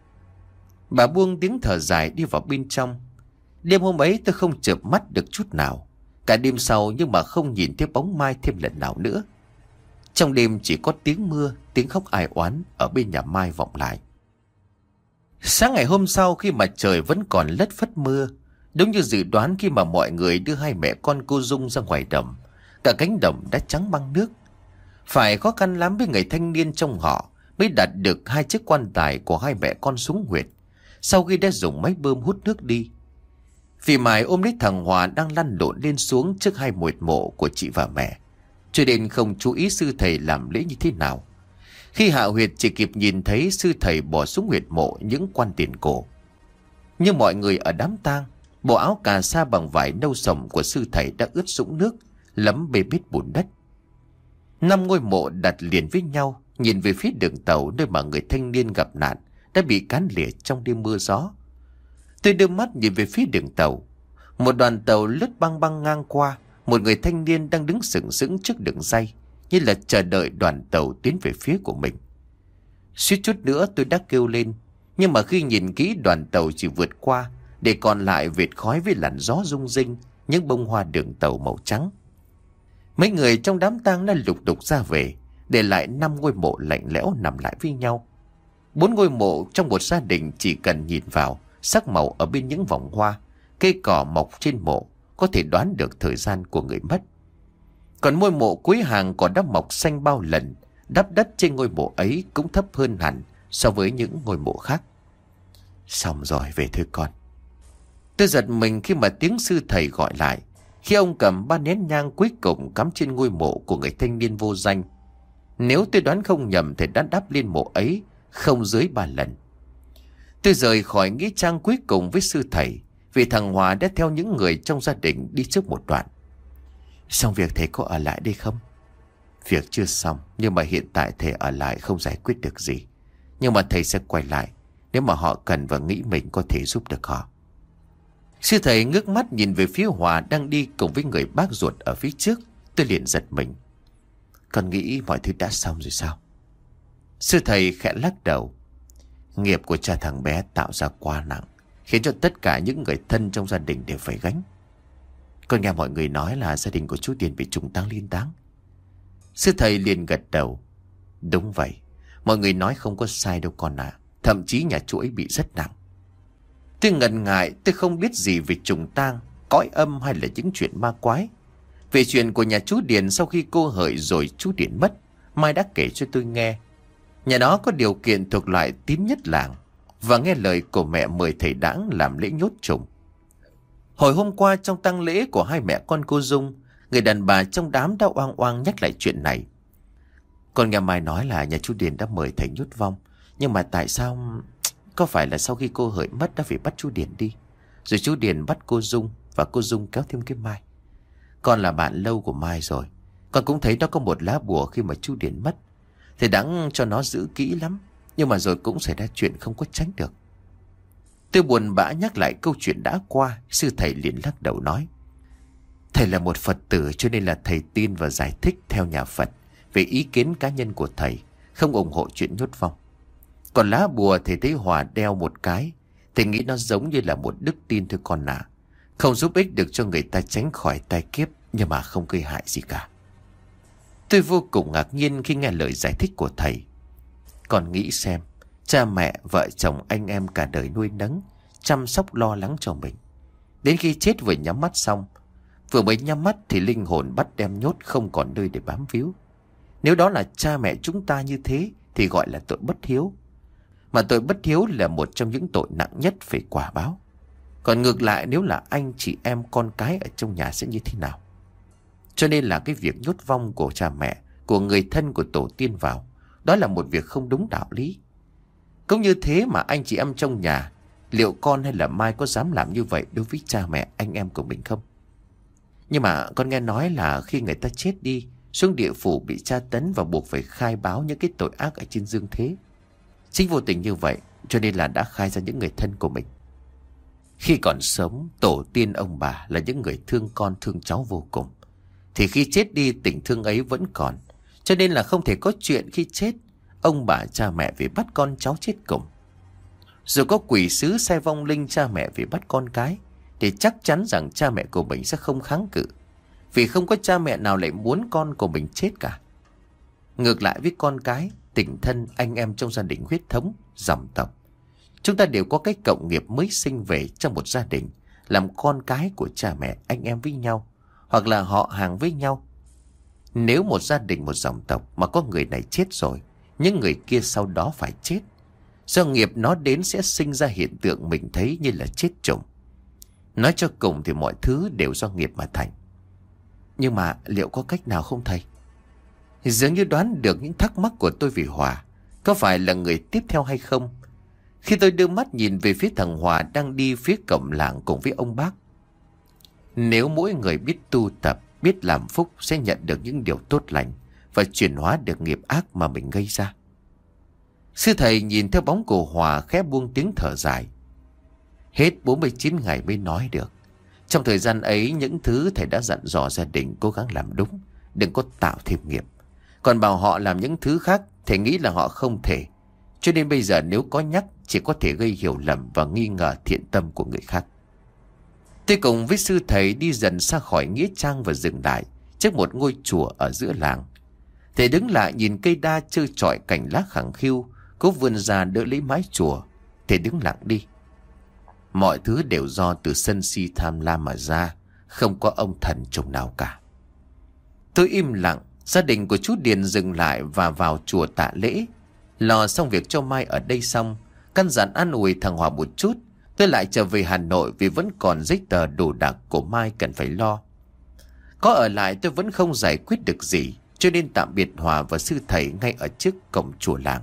Bà buông tiếng thở dài đi vào bên trong. Đêm hôm ấy tôi không chợp mắt được chút nào. Cả đêm sau nhưng mà không nhìn thấy bóng Mai thêm lần nào nữa. Trong đêm chỉ có tiếng mưa, tiếng khóc ai oán ở bên nhà Mai vọng lại. Sáng ngày hôm sau khi mà trời vẫn còn lất phất mưa, đúng như dự đoán khi mà mọi người đưa hai mẹ con cô Dung ra ngoài đồng, cả cánh đồng đã trắng băng nước. Phải khó khăn lắm với người thanh niên trong họ mới đặt được hai chiếc quan tài của hai mẹ con xuống huyệt, sau khi đã dùng máy bơm hút nước đi. Vì Mài ôm lấy thằng Hòa đang lăn lộn lên xuống trước hai mộ mộ của chị và mẹ, cho nên không chú ý sư thầy làm lễ như thế nào. Khi hạ huyệt chỉ kịp nhìn thấy sư thầy bỏ xuống huyệt mộ những quan tiền cổ. Như mọi người ở đám tang, bộ áo cà sa bằng vải nâu sồng của sư thầy đã ướt sũng nước, lấm bê bết bùn đất. Năm ngôi mộ đặt liền với nhau, nhìn về phía đường tàu nơi mà người thanh niên gặp nạn đã bị cán lìa trong đêm mưa gió. Tôi đưa mắt nhìn về phía đường tàu. Một đoàn tàu lướt băng băng ngang qua, một người thanh niên đang đứng sừng sững trước đường ray, như là chờ đợi đoàn tàu tiến về phía của mình. Suýt chút nữa tôi đã kêu lên, nhưng mà khi nhìn kỹ đoàn tàu chỉ vượt qua, để còn lại vệt khói với làn gió rung rinh những bông hoa đường tàu màu trắng. Mấy người trong đám tang đã lục đục ra về, để lại năm ngôi mộ lạnh lẽo nằm lại với nhau. Bốn ngôi mộ trong một gia đình chỉ cần nhìn vào sắc màu ở bên những vòng hoa, cây cỏ mọc trên mộ có thể đoán được thời gian của người mất. Còn ngôi mộ cuối hàng còn đã mọc xanh bao lần, đắp đất trên ngôi mộ ấy cũng thấp hơn hẳn so với những ngôi mộ khác. Xong rồi, về thôi con. Tôi giật mình khi mà tiếng sư thầy gọi lại, khi ông cầm ba nén nhang cuối cùng cắm trên ngôi mộ của người thanh niên vô danh. Nếu tôi đoán không nhầm thì đã đắp lên mộ ấy không dưới ba lần. Tôi rời khỏi nghĩa trang cuối cùng với sư thầy, vì thằng Hòa đã theo những người trong gia đình đi trước một đoạn. Xong việc thầy có ở lại đây không? Việc chưa xong, nhưng mà hiện tại thầy ở lại không giải quyết được gì. Nhưng mà thầy sẽ quay lại nếu mà họ cần và nghĩ mình có thể giúp được họ. Sư thầy ngước mắt nhìn về phía Hòa đang đi cùng với người bác ruột ở phía trước. Tôi liền giật mình. Con nghĩ mọi thứ đã xong rồi sao? Sư thầy khẽ lắc đầu. Nghiệp của cha thằng bé tạo ra quá nặng, khiến cho tất cả những người thân trong gia đình đều phải gánh. Con nghe mọi người nói là gia đình của chú Điền bị trùng tang liên táng. Sư thầy liền gật đầu. Đúng vậy, mọi người nói không có sai đâu con ạ. À. Thậm chí nhà chú ấy bị rất nặng. Tôi ngần ngại, tôi không biết gì về trùng tang, cõi âm hay là những chuyện ma quái. Về chuyện của nhà chú Điền sau khi cô Hợi rồi chú Điền mất, Mai đã kể cho tôi nghe. Nhà đó có điều kiện thuộc loại tín nhất làng, và nghe lời của mẹ mời thầy Đãng làm lễ nhốt trùng. Hồi hôm qua trong tang lễ của hai mẹ con cô Dung, người đàn bà trong đám đã oang oang nhắc lại chuyện này. Con nghe Mai nói là nhà chú Điền đã mời thầy nhút vong. Nhưng mà tại sao... Có phải là sau khi cô Hợi mất đã phải bắt chú Điền đi, rồi chú Điền bắt cô Dung, và cô Dung kéo thêm cái Mai. Con là bạn lâu của Mai rồi. Con cũng thấy nó có một lá bùa khi mà chú Điền mất. Thầy đáng cho nó giữ kỹ lắm. Nhưng mà rồi cũng xảy ra chuyện không có tránh được. Tôi buồn bã nhắc lại câu chuyện đã qua. Sư thầy liền lắc đầu nói: Thầy là một Phật tử, cho nên là thầy tin và giải thích theo nhà Phật về ý kiến cá nhân của thầy, không ủng hộ chuyện nhốt vong. Còn lá bùa thầy thấy Hòa đeo một cái, thầy nghĩ nó giống như là một đức tin thôi con à. Không giúp ích được cho người ta tránh khỏi tai kiếp, nhưng mà không gây hại gì cả. Tôi vô cùng ngạc nhiên khi nghe lời giải thích của thầy. Còn nghĩ xem, cha mẹ, vợ chồng, anh em cả đời nuôi nấng, chăm sóc lo lắng cho mình. Đến khi chết vừa nhắm mắt xong, vừa mới nhắm mắt thì linh hồn bắt đem nhốt, không còn nơi để bám víu. Nếu đó là cha mẹ chúng ta như thế thì gọi là tội bất hiếu. Mà tội bất hiếu là một trong những tội nặng nhất phải quả báo. Còn ngược lại, nếu là anh chị em con cái ở trong nhà sẽ như thế nào? Cho nên là cái việc nhốt vong của cha mẹ, của người thân của tổ tiên vào, đó là một việc không đúng đạo lý. Cũng như thế mà anh chị em trong nhà, liệu con hay là Mai có dám làm như vậy đối với cha mẹ, anh em của mình không? Nhưng mà con nghe nói là khi người ta chết đi, xuống địa phủ bị tra tấn và buộc phải khai báo những cái tội ác ở trên dương thế. Chính vô tình như vậy, cho nên là đã khai ra những người thân của mình. Khi còn sống, tổ tiên ông bà là những người thương con thương cháu vô cùng. Thì khi chết đi, tình thương ấy vẫn còn. Cho nên là không thể có chuyện khi chết, ông bà cha mẹ về bắt con cháu chết cùng. Dù có quỷ sứ sai vong linh cha mẹ về bắt con cái, thì chắc chắn rằng cha mẹ của mình sẽ không kháng cự. Vì không có cha mẹ nào lại muốn con của mình chết cả. Ngược lại với con cái, tình thân, anh em trong gia đình huyết thống, dòng tộc, chúng ta đều có cái cộng nghiệp mới sinh về trong một gia đình, làm con cái của cha mẹ, anh em với nhau, hoặc là họ hàng với nhau. Nếu một gia đình, một dòng tộc mà có người này chết rồi, những người kia sau đó phải chết. Do nghiệp nó đến sẽ sinh ra hiện tượng mình thấy như là chết chồng. Nói cho cùng thì mọi thứ đều do nghiệp mà thành. Nhưng mà liệu có cách nào không thầy? Dường như đoán được những thắc mắc của tôi về Hòa. Có phải là người tiếp theo hay không? Khi tôi đưa mắt nhìn về phía thằng Hòa đang đi phía cổng làng cùng với ông bác. Nếu mỗi người biết tu tập, biết làm phúc sẽ nhận được những điều tốt lành và chuyển hóa được nghiệp ác mà mình gây ra. Sư thầy nhìn theo bóng của Hòa khẽ buông tiếng thở dài. Hết bốn mươi chín ngày mới nói được. Trong thời gian ấy, những thứ thầy đã dặn dò gia đình cố gắng làm đúng, đừng có tạo thêm nghiệp. Còn bảo họ làm những thứ khác, thầy nghĩ là họ không thể. Cho nên bây giờ nếu có nhắc, chỉ có thể gây hiểu lầm và nghi ngờ thiện tâm của người khác. Tôi cùng với sư thầy đi dần xa khỏi nghĩa trang và dừng lại trước một ngôi chùa ở giữa làng. Thầy đứng lại nhìn cây đa trơ trọi cành lá khẳng khiu, cố vươn ra đỡ lấy mái chùa. Thầy đứng lặng đi. Mọi thứ đều do từ sân si tham lam mà ra, không có ông thần trùng nào cả. Tôi im lặng. Gia đình của chú Điền dừng lại và vào chùa tạ lễ. Lo xong việc cho Mai ở đây xong, căn dặn an ủi thằng Hòa một chút, tôi lại trở về Hà Nội vì vẫn còn giấy tờ đồ đạc của Mai cần phải lo. Có ở lại tôi vẫn không giải quyết được gì, cho nên tạm biệt Hòa và sư thầy ngay ở trước cổng chùa làng.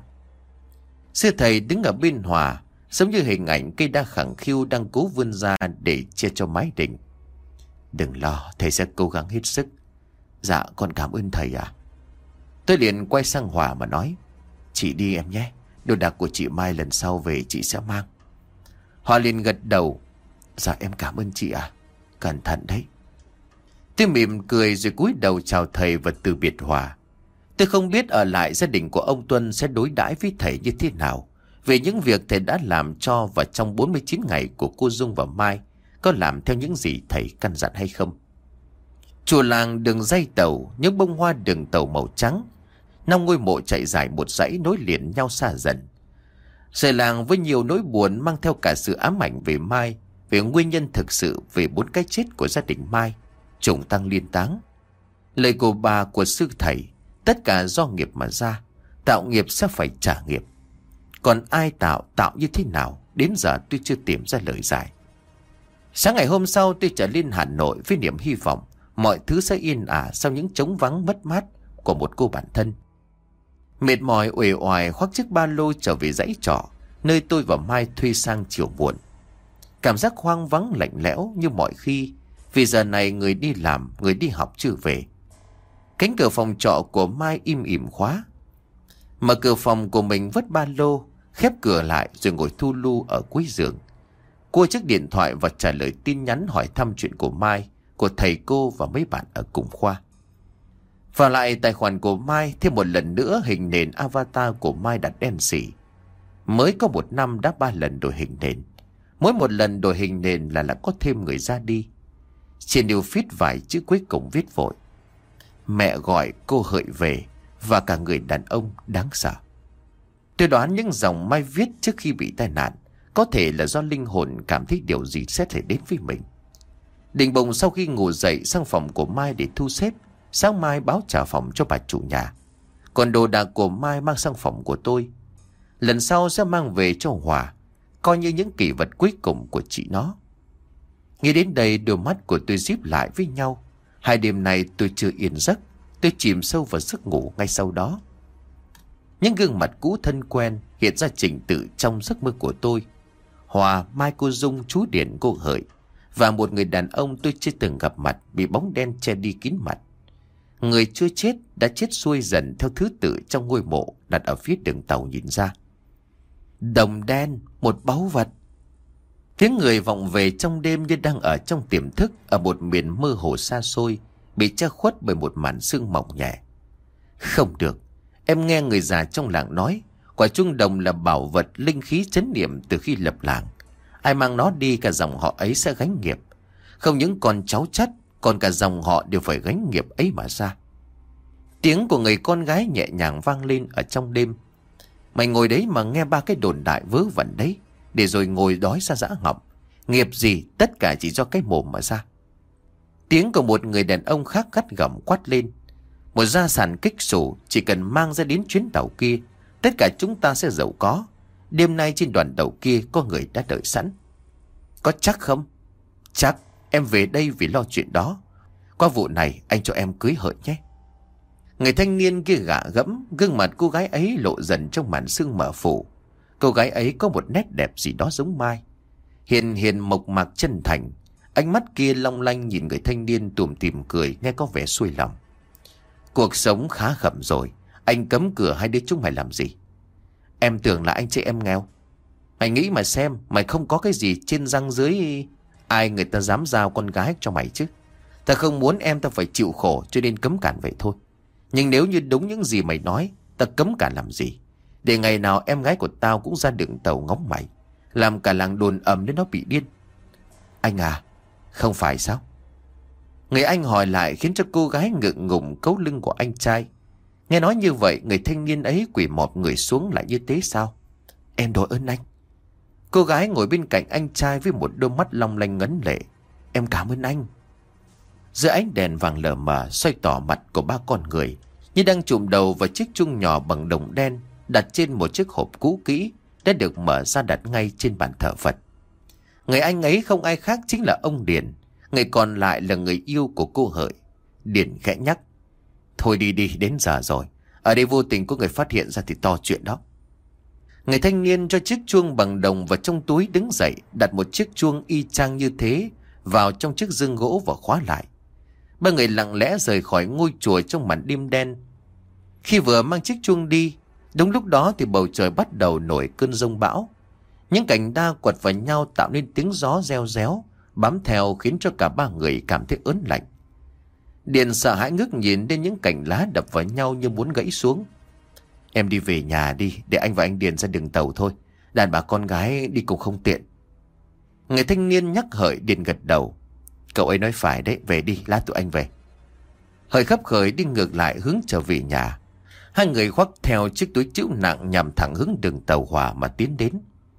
Sư thầy đứng ở bên Hòa, giống như hình ảnh cây đa khẳng khiu đang cố vươn ra để che cho mái đình. Đừng lo, thầy sẽ cố gắng hết sức. Dạ, con cảm ơn thầy ạ. Tôi liền quay sang Hòa mà nói: Chị đi em nhé, đồ đạc của chị Mai lần sau về chị sẽ mang. Hòa liền gật đầu: Dạ em cảm ơn chị ạ, cẩn thận đấy. Tôi mỉm cười rồi cúi đầu chào thầy và từ biệt Hòa. Tôi không biết ở lại gia đình của ông Tuân sẽ đối đãi với thầy như thế nào về những việc thầy đã làm cho, và trong bốn mươi chín ngày của cô Dung và Mai có làm theo những gì thầy căn dặn hay không. Chùa làng đường dây tàu, những bông hoa đường tàu màu trắng, năm ngôi mộ chạy dài một dãy nối liền nhau xa dần. Rời làng với nhiều nỗi buồn, mang theo cả sự ám ảnh về Mai, về nguyên nhân thực sự về bốn cái chết của gia đình Mai, trùng tăng liên táng. Lời của bà, của sư thầy, tất cả do nghiệp mà ra, tạo nghiệp sẽ phải trả nghiệp. Còn ai tạo, tạo như thế nào, đến giờ tôi chưa tìm ra lời giải. Sáng ngày hôm sau tôi trở lên Hà Nội với niềm hy vọng mọi thứ sẽ yên ả sau những trống vắng mất mát của một cô bạn thân. Mệt mỏi uể oải khoác chiếc ba lô trở về dãy trọ nơi tôi và Mai thuê sang chiều muộn. Cảm giác hoang vắng lạnh lẽo như mọi khi, vì giờ này người đi làm, người đi học chưa về. Cánh cửa phòng trọ của Mai im ỉm khóa. Mở cửa phòng của mình vứt ba lô, khép cửa lại rồi ngồi thu lu ở cuối giường. Cua chiếc điện thoại và trả lời tin nhắn hỏi thăm chuyện của Mai, của thầy cô và mấy bạn ở cùng khoa. Vào lại tài khoản của Mai, thêm một lần nữa hình nền avatar của Mai đặt đen xỉ. Mới có một năm đã ba lần đổi hình nền. Mỗi một lần đổi hình nền là lại có thêm người ra đi. Trên điều feed vài chữ cuối cùng viết vội: mẹ gọi cô Hợi về, và cả người đàn ông đáng sợ. Tôi đoán những dòng Mai viết trước khi bị tai nạn có thể là do linh hồn cảm thấy điều gì sẽ thể đến với mình. Định bụng sau khi ngủ dậy sang phòng của Mai để thu xếp, sáng mai báo trả phòng cho bà chủ nhà. Còn đồ đạc của Mai mang sang phòng của tôi. Lần sau sẽ mang về cho Hòa, coi như những kỷ vật cuối cùng của chị nó. Nghĩ đến đây, đôi mắt của tôi díp lại với nhau. Hai đêm này tôi chưa yên giấc. Tôi chìm sâu vào giấc ngủ ngay sau đó. Những gương mặt cũ thân quen hiện ra trình tự trong giấc mơ của tôi. Hòa, Mai, cô Dung, chú Điển, cô Hợi và một người đàn ông tôi chưa từng gặp mặt bị bóng đen che đi kín mặt. Người chưa chết đã chết xuôi dần theo thứ tự trong ngôi mộ đặt ở phía đường tàu nhìn ra. Đồng đen, một báu vật. Tiếng người vọng về trong đêm như đang ở trong tiềm thức ở một miền mơ hồ xa xôi, bị che khuất bởi một màn sương mỏng nhẹ. Không được, em nghe người già trong làng nói, quả chuông đồng là bảo vật linh khí trấn niệm từ khi lập làng. Ai mang nó đi cả dòng họ ấy sẽ gánh nghiệp. Không những con cháu chắt, còn cả dòng họ đều phải gánh nghiệp ấy mà ra. Tiếng của người con gái nhẹ nhàng vang lên ở trong đêm. Mày ngồi đấy mà nghe ba cái đồn đại vớ vẩn đấy, để rồi ngồi đói ra dã ngọng. Nghiệp gì tất cả chỉ do cái mồm mà ra. Tiếng của một người đàn ông khác gắt gỏng quát lên: một gia sản kích xù, chỉ cần mang ra đến chuyến tàu kia, tất cả chúng ta sẽ giàu có. Đêm nay trên đoàn tàu kia có người đã đợi sẵn. Có chắc không? Chắc. Em về đây vì lo chuyện đó. Qua vụ này anh cho em cưới Hợi nhé. Người thanh niên kia gạ gẫm, gương mặt cô gái ấy lộ dần trong màn sương mờ phủ. Cô gái ấy có một nét đẹp gì đó giống Mai, hiền hiền mộc mạc chân thành. Ánh mắt kia long lanh nhìn người thanh niên tủm tỉm cười, nghe có vẻ xuôi lòng. Cuộc sống khá khẩm rồi, anh cấm cửa hai đứa chúng mày làm gì? Em tưởng là anh chị em nghèo. Mày nghĩ mà xem, mày không có cái gì trên răng dưới, ai người ta dám giao con gái cho mày chứ? Ta không muốn em ta phải chịu khổ cho nên cấm cản vậy thôi. Nhưng nếu như đúng những gì mày nói, ta cấm cản làm gì? Để ngày nào em gái của tao cũng ra đường tàu ngóng mày, làm cả làng đồn ầm đến nó bị điên. Anh à, không phải sao? Người anh hỏi lại khiến cho cô gái ngượng ngùng cấu lưng của anh trai. Nghe nói như vậy, người thanh niên ấy quỳ mọp người xuống lại như thế sao? Em đội ơn anh. Cô gái ngồi bên cạnh anh trai với một đôi mắt long lanh ngấn lệ. Em cảm ơn anh. Giữa ánh đèn vàng lờ mờ xoay tỏ mặt của ba con người, như đang chụm đầu vào chiếc chuông nhỏ bằng đồng đen đặt trên một chiếc hộp cũ kỹ đã được mở ra đặt ngay trên bàn thờ Phật. Người anh ấy không ai khác chính là ông Điền. Người còn lại là người yêu của cô Hợi. Điền khẽ nhắc: thôi đi đi, đến giờ rồi. Ở đây vô tình có người phát hiện ra thì to chuyện đó. Người thanh niên cho chiếc chuông bằng đồng vào trong túi, đứng dậy đặt một chiếc chuông y chang như thế vào trong chiếc giường gỗ và khóa lại. Ba người lặng lẽ rời khỏi ngôi chùa trong màn đêm đen. Khi vừa mang chiếc chuông đi, đúng lúc đó thì bầu trời bắt đầu nổi cơn giông bão. Những cành đa quật vào nhau tạo nên tiếng gió reo réo bám theo, khiến cho cả ba người cảm thấy ớn lạnh. Điền sợ hãi ngước nhìn đến những cành lá đập vào nhau như muốn gãy xuống. Em đi về nhà đi, để anh và anh Điền ra đường tàu thôi. Đàn bà con gái đi cùng không tiện. Người thanh niên nhắc Hợi. Điền gật đầu. Cậu ấy nói phải đấy, về đi, lát tụi anh về. Hợi khấp khởi đi ngược lại hướng trở về nhà. Hai người khoác theo chiếc túi trĩu nặng nhằm thẳng hướng đường tàu hỏa mà tiến đến.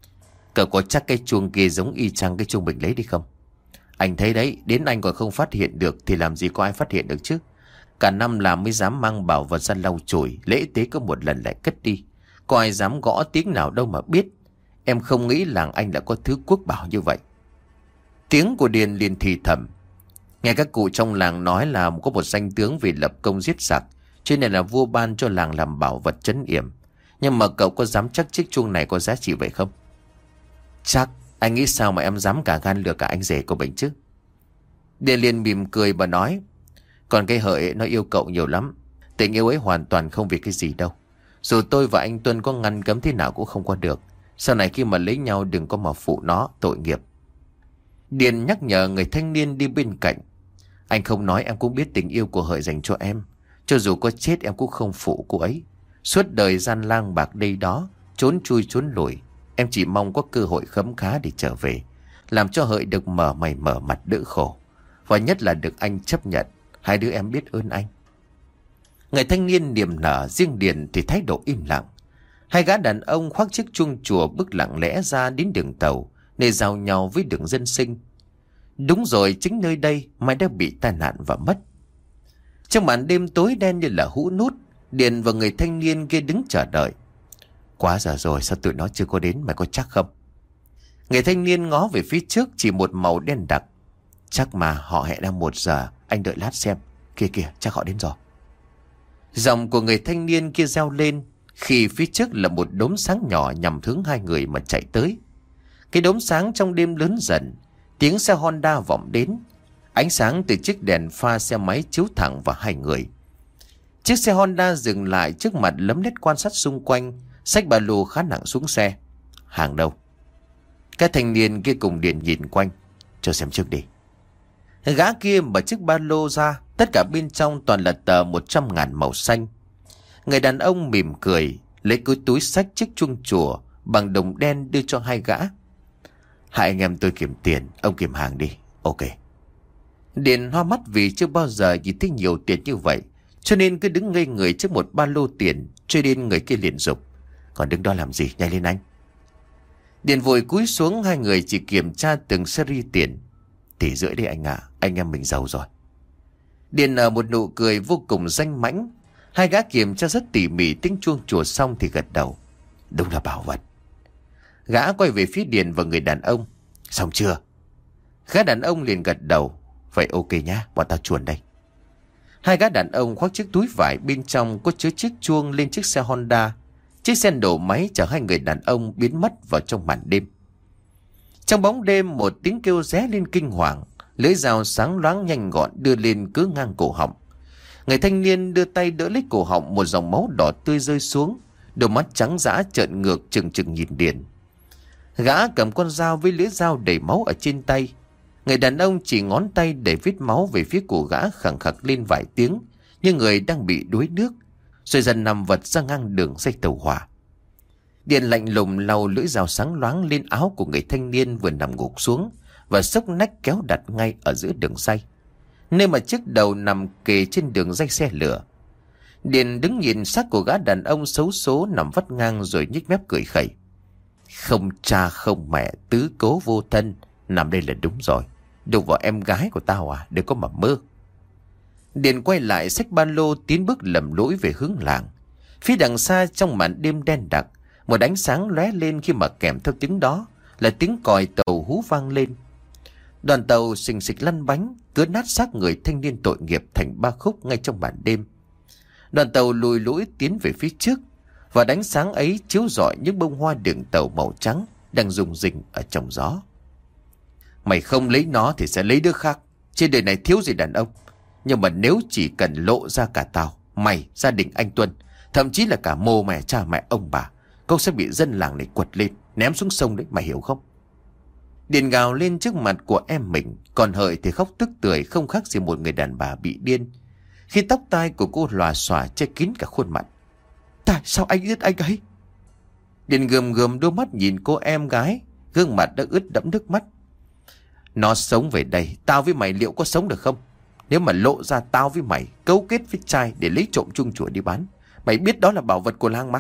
Cậu có chắc cái chuông kia giống y chang cái chuông mình lấy đi không? Anh thấy đấy, đến anh còn không phát hiện được thì làm gì có ai phát hiện được chứ. Cả năm làm mới dám mang bảo vật ra lau chùi, lễ tế có một lần lại cất đi. Có ai dám gõ tiếng nào đâu mà biết. Em không nghĩ làng anh lại có thứ quốc bảo như vậy. Tiếng của Điền liền thì thầm. Nghe các cụ trong làng nói là có một danh tướng vì lập công giết giặc, cho nên là vua ban cho làng làm bảo vật trấn yểm. Nhưng mà cậu có dám chắc chiếc chuông này có giá trị vậy không? Chắc. Anh nghĩ sao mà em dám cả gan lừa cả anh rể của mình chứ? Điền liền mỉm cười và nói. Còn cái Hợi ấy, nó yêu cậu nhiều lắm. Tình yêu ấy hoàn toàn không vì cái gì đâu. Dù tôi và anh Tuân có ngăn cấm thế nào cũng không qua được. Sau này khi mà lấy nhau đừng có mà phụ nó, tội nghiệp. Điền nhắc nhở người thanh niên đi bên cạnh. Anh không nói em cũng biết tình yêu của Hợi dành cho em. Cho dù có chết em cũng không phụ cô ấy. Suốt đời gian lang bạc đây đó, trốn chui trốn lùi. Em chỉ mong có cơ hội khấm khá để trở về, làm cho Hợi được mở mày mở mặt đỡ khổ. Và nhất là được anh chấp nhận. Hai đứa em biết ơn anh. Người thanh niên niềm nở, riêng Điền thì thái độ im lặng. Hai gã đàn ông khoác chiếc chuông chùa bước lặng lẽ ra đến đường tàu, nơi giao nhau với đường dân sinh. Đúng rồi, chính nơi đây Mai đã bị tai nạn và mất. Trong màn đêm tối đen như là hũ nút, Điền và người thanh niên kia đứng chờ đợi. Quá giờ rồi, sao tụi nó chưa có đến, mày có chắc không? Người thanh niên ngó về phía trước, chỉ một màu đen đặc. Chắc mà họ hẹn đang một giờ, anh đợi lát xem. Kìa kìa, chắc họ đến rồi. Giọng của người thanh niên kia reo lên, khi phía trước là một đốm sáng nhỏ nhằm hướng hai người mà chạy tới. Cái đốm sáng trong đêm lớn dần, tiếng xe Honda vọng đến. Ánh sáng từ chiếc đèn pha xe máy chiếu thẳng vào hai người. Chiếc xe Honda dừng lại trước mặt lấm lét quan sát xung quanh, xách ba lô khá nặng xuống xe. Hàng đâu? Cái thanh niên kia cùng Điền nhìn quanh. Cho xem trước đi. Gã kia mở chiếc ba lô ra, tất cả bên trong toàn là tờ một trăm ngàn màu xanh. Người đàn ông mỉm cười, lấy cái túi xách chiếc chuông chùa bằng đồng đen đưa cho hai gã. Hai anh em tôi kiểm tiền, ông kiểm hàng đi. Ok. Điền hoa mắt vì chưa bao giờ nhìn thấy nhiều tiền như vậy, cho nên cứ đứng ngây người trước một ba lô tiền. Cho nên người kia liền giục. Còn đứng đó làm gì, nhanh lên anh. Điền vội cúi xuống, hai người chỉ kiểm tra từng series tiền. Tỷ rưỡi đi anh ạ, à, anh em mình giàu rồi. Điền nở một nụ cười vô cùng danh mãnh. Hai gã kiểm tra rất tỉ mỉ tính chuông chùa xong thì gật đầu. Đúng là bảo vật. Gã quay về phía Điền và người đàn ông. Xong chưa? Gã đàn ông liền gật đầu. Vậy ok nhá, bọn tao chuồn đây. Hai gã đàn ông khoác chiếc túi vải, bên trong có chứa chiếc chuông lên chiếc xe Honda. Chiếc xe nổ máy chở hai người đàn ông biến mất vào trong màn đêm. Trong bóng đêm, một tiếng kêu ré lên kinh hoàng. Lưỡi dao sáng loáng nhanh gọn đưa lên cứ ngang cổ họng. Người thanh niên đưa tay đỡ lấy cổ họng, một dòng máu đỏ tươi rơi xuống. Đôi mắt trắng dã trợn ngược trừng trừng nhìn Điền. Gã cầm con dao với lưỡi dao đầy máu ở trên tay. Người đàn ông chỉ ngón tay để vết máu về phía cổ gã khẳng khặc lên vài tiếng, như người đang bị đuối nước, rồi dần nằm vật ra ngang đường dây tàu hỏa. Điền lạnh lùng lau lưỡi dao sáng loáng lên áo của người thanh niên vừa nằm gục xuống, và xốc nách kéo đặt ngay ở giữa đường dây, nơi mà chiếc đầu nằm kề trên đường dây xe lửa. Điền đứng nhìn xác của gã đàn ông xấu số nằm vắt ngang rồi nhếch mép cười khẩy. Không cha không mẹ, tứ cố vô thân, nằm đây là đúng rồi. Đụng vào em gái của tao à, đừng có mà mơ. Điền quay lại xách ba lô tiến bước lầm lũi về hướng làng. Phía đằng xa trong màn đêm đen đặc, một ánh sáng lóe lên khi mà kèm theo tiếng đó là tiếng còi tàu hú vang lên. Đoàn tàu xình xịch lăn bánh, cứa nát xác người thanh niên tội nghiệp thành ba khúc ngay trong màn đêm. Đoàn tàu lùi lũi tiến về phía trước, và ánh sáng ấy chiếu rọi những bông hoa đường tàu màu trắng đang rung rinh ở trong gió. Mày không lấy nó thì sẽ lấy đứa khác. Trên đời này thiếu gì đàn ông. Nhưng mà nếu chỉ cần lộ ra cả tao, mày, gia đình anh Tuân, thậm chí là cả mồ mẹ cha mẹ ông bà, cậu sẽ bị dân làng này quật lên, ném xuống sông đấy, mày hiểu không? Điền gào lên trước mặt của em mình, còn Hợi thì khóc tức tưởi không khác gì một người đàn bà bị điên, khi tóc tai của cô lòa xòa che kín cả khuôn mặt. Tại sao anh giết anh ấy? Điền gườm gườm đôi mắt nhìn cô em gái, gương mặt đã ướt đẫm nước mắt. Nó sống về đây, tao với mày liệu có sống được không? Nếu mà lộ ra tao với mày cấu kết với trai để lấy trộm chuông chùa đi bán, mày biết đó là bảo vật của làng mà.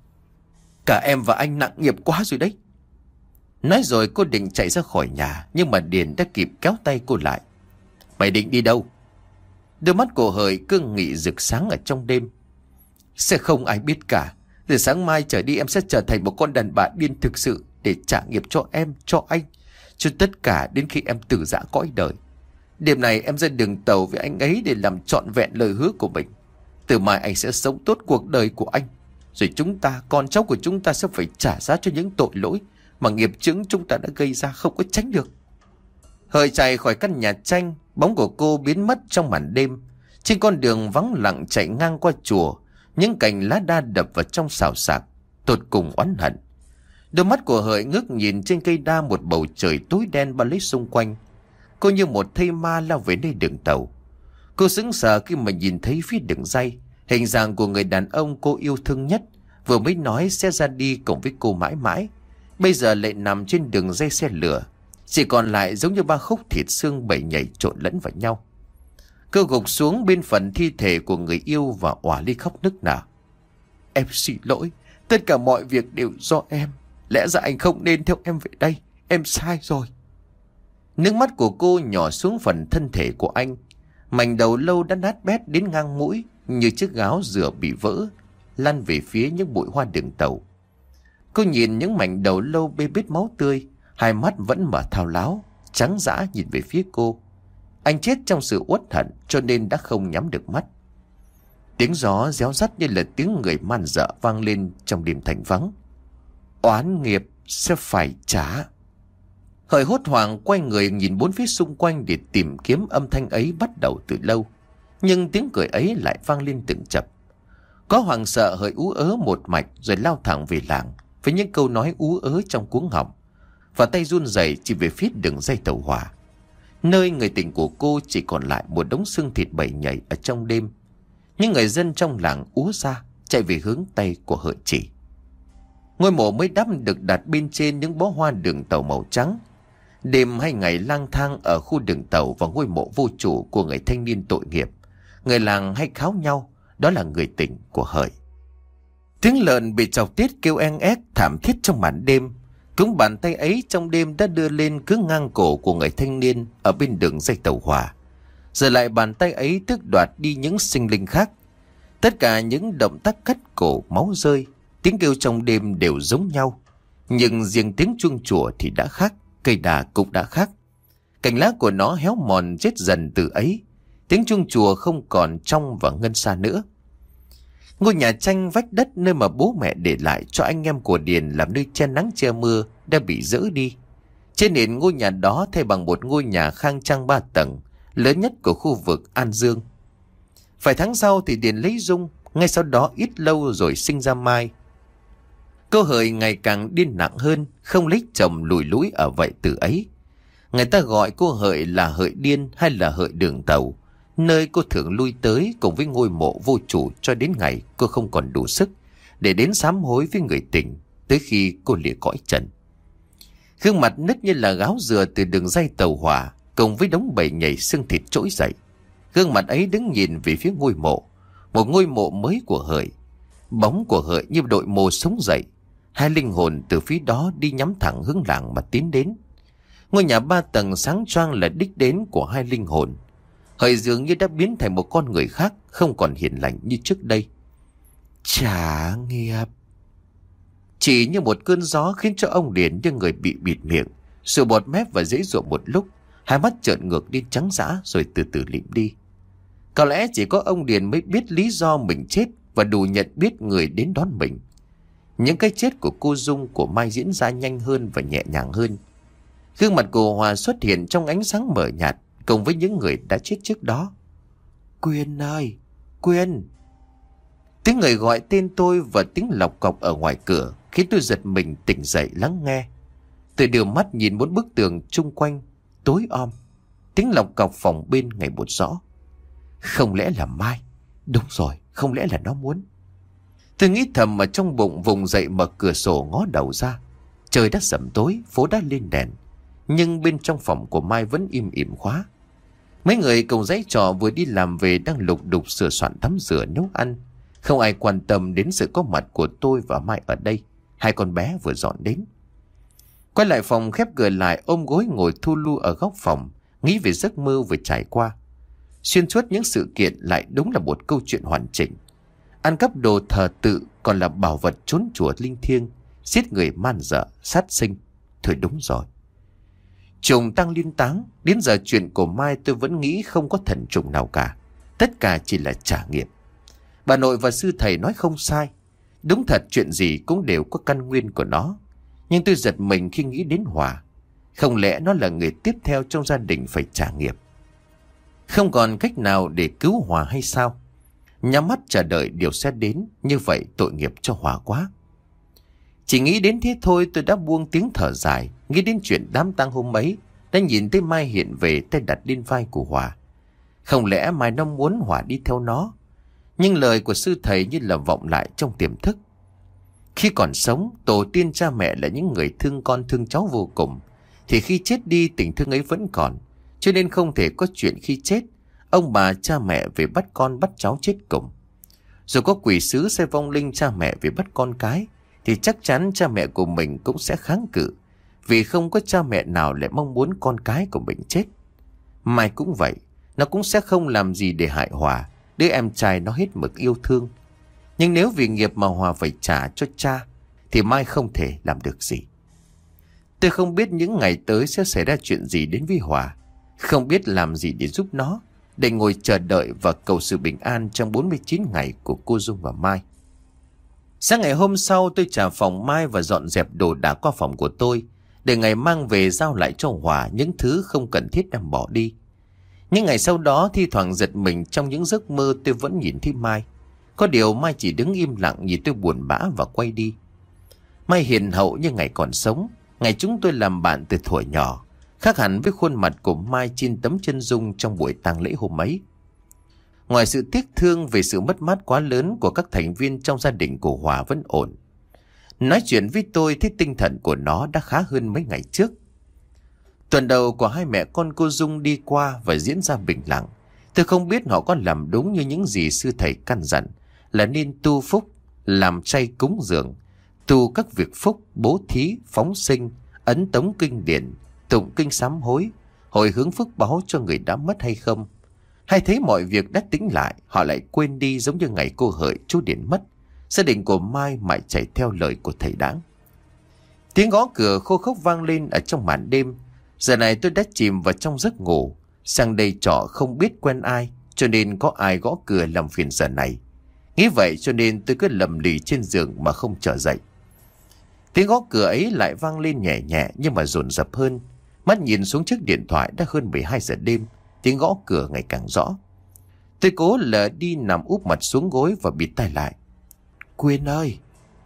Cả em và anh nặng nghiệp quá rồi đấy. Nói rồi cô định chạy ra khỏi nhà, nhưng mà Điền đã kịp kéo tay cô lại. Mày định đi đâu? Đôi mắt của Hợi cương nghị rực sáng ở trong đêm. Sẽ không ai biết cả. Từ sáng mai trở đi em sẽ trở thành một con đàn bà điên thực sự, để trả nghiệp cho em, cho anh, cho tất cả đến khi em từ giã cõi đời. Đêm này em ra đường tàu với anh ấy để làm trọn vẹn lời hứa của mình. Từ mai anh sẽ sống tốt cuộc đời của anh. Rồi chúng ta, con cháu của chúng ta sẽ phải trả giá cho những tội lỗi mà nghiệp chướng chúng ta đã gây ra không có tránh được. Hợi chạy khỏi căn nhà tranh, bóng của cô biến mất trong màn đêm. Trên con đường vắng lặng chạy ngang qua chùa, những cành lá đa đập vào trong xào xạc, tột cùng oán hận. Đôi mắt của Hợi ngước nhìn trên cây đa một bầu trời tối đen bao lấy xung quanh. Cô như một thây ma lao về nơi đường tàu. Cô sững sờ khi mà nhìn thấy phía đường ray hình dạng của người đàn ông cô yêu thương nhất, vừa mới nói sẽ ra đi cùng với cô mãi mãi, bây giờ lại nằm trên đường dây xe lửa, chỉ còn lại giống như ba khúc thịt xương bầy nhảy trộn lẫn vào nhau. Cô gục xuống bên phần thi thể của người yêu và òa ly khóc nức nở. Em xin lỗi, tất cả mọi việc đều do em. Lẽ ra anh không nên theo em về đây. Em sai rồi. Nước mắt của cô nhỏ xuống phần thân thể của anh. Mảnh đầu lâu đã nát bét đến ngang mũi, như chiếc gáo dừa bị vỡ, lăn về phía những bụi hoa đường tàu. Cô nhìn những mảnh đầu lâu bê bết máu tươi, hai mắt vẫn mở thao láo, trắng dã nhìn về phía cô. Anh chết trong sự uất hận cho nên đã không nhắm được mắt. Tiếng gió réo rắt như là tiếng người man dợ vang lên trong đêm thành vắng. Oán nghiệp sẽ phải trả. Hợi hốt hoảng quay người nhìn bốn phía xung quanh để tìm kiếm âm thanh ấy bắt đầu từ lâu. Nhưng tiếng cười ấy lại vang lên từng chập. Có hoảng sợ Hợi ú ớ một mạch rồi lao thẳng về làng với những câu nói ú ớ trong cuống họng, và tay run rẩy chỉ về phía đường dây tàu hỏa, nơi người tình của cô chỉ còn lại một đống xương thịt bầy nhảy ở trong đêm. Những người dân trong làng úa ra chạy về hướng tay của Hợi chỉ. Ngôi mộ mới đắp được đặt bên trên những bó hoa đường tàu màu trắng. Đêm hay ngày lang thang ở khu đường tàu và ngôi mộ vô chủ của người thanh niên tội nghiệp, người làng hay kháo nhau đó là người tình của Hợi. Tiếng lợn bị chọc tiết kêu eng ép thảm thiết trong màn đêm. Cũng bàn tay ấy trong đêm đã đưa lên cứ ngang cổ của người thanh niên ở bên đường dây tàu hỏa. Giờ lại bàn tay ấy tước đoạt đi những sinh linh khác. Tất cả những động tác cắt cổ, máu rơi, tiếng kêu trong đêm đều giống nhau. Nhưng riêng tiếng chuông chùa thì đã khác, cây đà cũng đã khác. Cành lá của nó héo mòn chết dần từ ấy. Tiếng chuông chùa không còn trong và ngân xa nữa. Ngôi nhà tranh vách đất nơi mà bố mẹ để lại cho anh em của Điền làm nơi che nắng che mưa đã bị dỡ đi. Trên nền ngôi nhà đó thay bằng một ngôi nhà khang trang ba tầng, lớn nhất của khu vực An Dương. Phải tháng sau thì Điền lấy Dung, ngay sau đó ít lâu rồi sinh ra Mai. Cô Hợi ngày càng điên nặng hơn, không lấy chồng lùi lũi ở vậy từ ấy. Người ta gọi cô Hợi là Hợi điên hay là Hợi đường tàu, nơi cô thường lui tới cùng với ngôi mộ vô chủ cho đến ngày cô không còn đủ sức để đến sám hối với người tình tới khi cô lìa cõi trần. Gương mặt nứt như là gáo dừa từ đường dây tàu hỏa cùng với đống bầy nhảy xương thịt trỗi dậy. Gương mặt ấy đứng nhìn về phía ngôi mộ, một ngôi mộ mới của Hợi. Bóng của Hợi như đội mồ sống dậy, hai linh hồn từ phía đó đi nhắm thẳng hướng làng mà tiến đến. Ngôi nhà ba tầng sáng choang là đích đến của hai linh hồn. Hợi dường như đã biến thành một con người khác, không còn hiền lành như trước đây. Trả nghiệp. Chỉ như một cơn gió khiến cho ông Điền như người bị bịt miệng, sùi bọt mép và dãy ruộng một lúc, hai mắt trợn ngược đi trắng dã rồi từ từ lịm đi. Có lẽ chỉ có ông Điền mới biết lý do mình chết và đủ nhận biết người đến đón mình. Những cái chết của cô Dung, của Mai diễn ra nhanh hơn và nhẹ nhàng hơn. Gương mặt của Hòa xuất hiện trong ánh sáng mờ nhạt cùng với những người đã chết trước đó. Quyên ơi, Quyên. Tiếng người gọi tên tôi và tiếng lọc cọc ở ngoài cửa khiến tôi giật mình tỉnh dậy lắng nghe. Tôi đưa mắt nhìn bốn bức tường chung quanh tối om. Tiếng lọc cọc phòng bên ngày một rõ. Không lẽ là Mai? Đúng rồi, không lẽ là nó muốn? Tôi nghĩ thầm mà trong bụng, vùng dậy mở cửa sổ ngó đầu ra. Trời đã sẩm tối, phố đã lên đèn, nhưng bên trong phòng của Mai vẫn im ỉm khóa. Mấy người cùng dãy trò vừa đi làm về đang lục đục sửa soạn tắm rửa nấu ăn. Không ai quan tâm đến sự có mặt của tôi và Mai ở đây. Hai con bé vừa dọn đến. Quay lại phòng, khép cửa lại, ôm gối ngồi thu lu ở góc phòng, nghĩ về giấc mơ vừa trải qua. Xuyên suốt những sự kiện lại đúng là một câu chuyện hoàn chỉnh. Ăn cắp đồ thờ tự, còn là bảo vật trốn chùa linh thiêng, giết người man dợ, sát sinh. Thôi đúng rồi. Trùng tăng liên táng. Đến giờ chuyện của Mai tôi vẫn nghĩ không có thần trùng nào cả. Tất cả chỉ là trả nghiệp. Bà nội và sư thầy nói không sai. Đúng thật, chuyện gì cũng đều có căn nguyên của nó. Nhưng tôi giật mình khi nghĩ đến Hòa. Không lẽ nó là người tiếp theo trong gia đình phải trả nghiệp? Không còn cách nào để cứu Hòa hay sao? Nhắm mắt chờ đợi điều sẽ đến. Như vậy tội nghiệp cho Hòa quá. Chỉ nghĩ đến thế thôi tôi đã buông tiếng thở dài. Nghĩ đến chuyện đám tang hôm ấy, đã nhìn thấy Mai hiện về, tay đặt lên vai của Hòa. Không lẽ Mai nó muốn Hòa đi theo nó? Nhưng lời của sư thầy như là vọng lại trong tiềm thức. Khi còn sống, tổ tiên cha mẹ là những người thương con thương cháu vô cùng. Thì khi chết đi, tình thương ấy vẫn còn. Cho nên không thể có chuyện khi chết ông bà cha mẹ về bắt con bắt cháu chết cùng. Dù có quỷ sứ sai vong linh cha mẹ về bắt con cái, thì chắc chắn cha mẹ của mình cũng sẽ kháng cự. Vì không có cha mẹ nào lại mong muốn con cái của mình chết. Mai cũng vậy. Nó cũng sẽ không làm gì để hại Hòa, đứa em trai nó hết mực yêu thương. Nhưng nếu vì nghiệp mà Hòa phải trả cho cha, thì Mai không thể làm được gì. Tôi không biết những ngày tới sẽ xảy ra chuyện gì đến với Hòa. Không biết làm gì để giúp nó, để ngồi chờ đợi và cầu sự bình an trong bốn mươi chín ngày của cô Dung và Mai. Sáng ngày hôm sau, tôi trả phòng Mai và dọn dẹp đồ đạc qua phòng của tôi, để ngày mang về giao lại cho Hòa những thứ không cần thiết đem bỏ đi. Những ngày sau đó, thi thoảng giật mình trong những giấc mơ tôi vẫn nhìn thấy Mai. Có điều Mai chỉ đứng im lặng nhìn tôi buồn bã và quay đi. Mai hiền hậu như ngày còn sống, ngày chúng tôi làm bạn từ thuở nhỏ, khác hẳn với khuôn mặt của Mai trên tấm chân dung trong buổi tang lễ hôm ấy. Ngoài sự tiếc thương về sự mất mát quá lớn của các thành viên trong gia đình của Hòa vẫn ổn. Nói chuyện với tôi thấy tinh thần của nó đã khá hơn mấy ngày trước. Tuần đầu của hai mẹ con cô Dung đi qua và diễn ra bình lặng. Tôi không biết họ có làm đúng như những gì sư thầy căn dặn, là nên tu phúc, làm chay cúng dường, tu các việc phúc, bố thí, phóng sinh, ấn tống kinh điển, tụng kinh sám hối, hồi hướng phước báo cho người đã mất hay không. Hay thấy mọi việc đã tính lại, họ lại quên đi giống như ngày cô Hợi chú Điển mất. Gia đình của Mai mãi chạy theo lời của thầy Đáng. Tiếng gõ cửa khô khốc vang lên ở trong màn đêm. Giờ này tôi đã chìm vào trong giấc ngủ. Sang đây trọ không biết quen ai, cho nên có ai gõ cửa làm phiền giờ này. Nghĩ vậy cho nên tôi cứ lầm lì trên giường mà không trở dậy. Tiếng gõ cửa ấy lại vang lên nhẹ nhẹ nhưng mà dồn dập hơn. Mắt nhìn xuống chiếc điện thoại đã hơn mười hai giờ đêm. Tiếng gõ cửa ngày càng rõ. Tôi cố lờ đi nằm úp mặt xuống gối và bịt tai lại. Quyên ơi!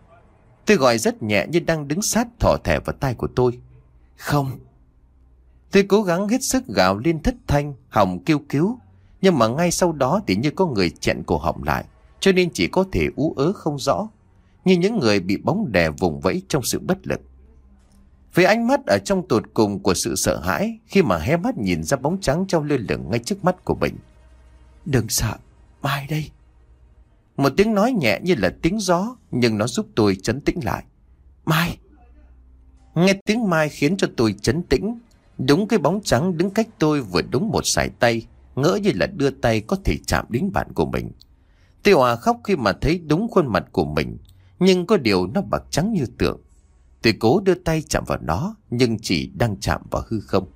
Tôi gọi rất nhẹ như đang đứng sát thỏ thẻ vào tai của tôi. Không! Tôi cố gắng hết sức gào lên thất thanh, hòng kêu cứu. Nhưng mà ngay sau đó thì như có người chẹn cổ họng lại, cho nên chỉ có thể ú ớ không rõ, như những người bị bóng đè vùng vẫy trong sự bất lực. Với ánh mắt ở trong tột cùng của sự sợ hãi khi mà hé mắt nhìn ra bóng trắng treo lơ lửng ngay trước mắt của mình. Đừng sợ, Mai đây. Một tiếng nói nhẹ như là tiếng gió, nhưng nó giúp tôi trấn tĩnh lại. Mai! Nghe tiếng Mai khiến cho tôi trấn tĩnh. Đúng cái bóng trắng đứng cách tôi vừa đúng một sải tay, ngỡ như là đưa tay có thể chạm đến bạn của mình. Tôi òa khóc khi mà thấy đúng khuôn mặt của mình, nhưng có điều nó bạc trắng như tượng. Tôi cố đưa tay chạm vào nó, nhưng chỉ đang chạm vào hư không.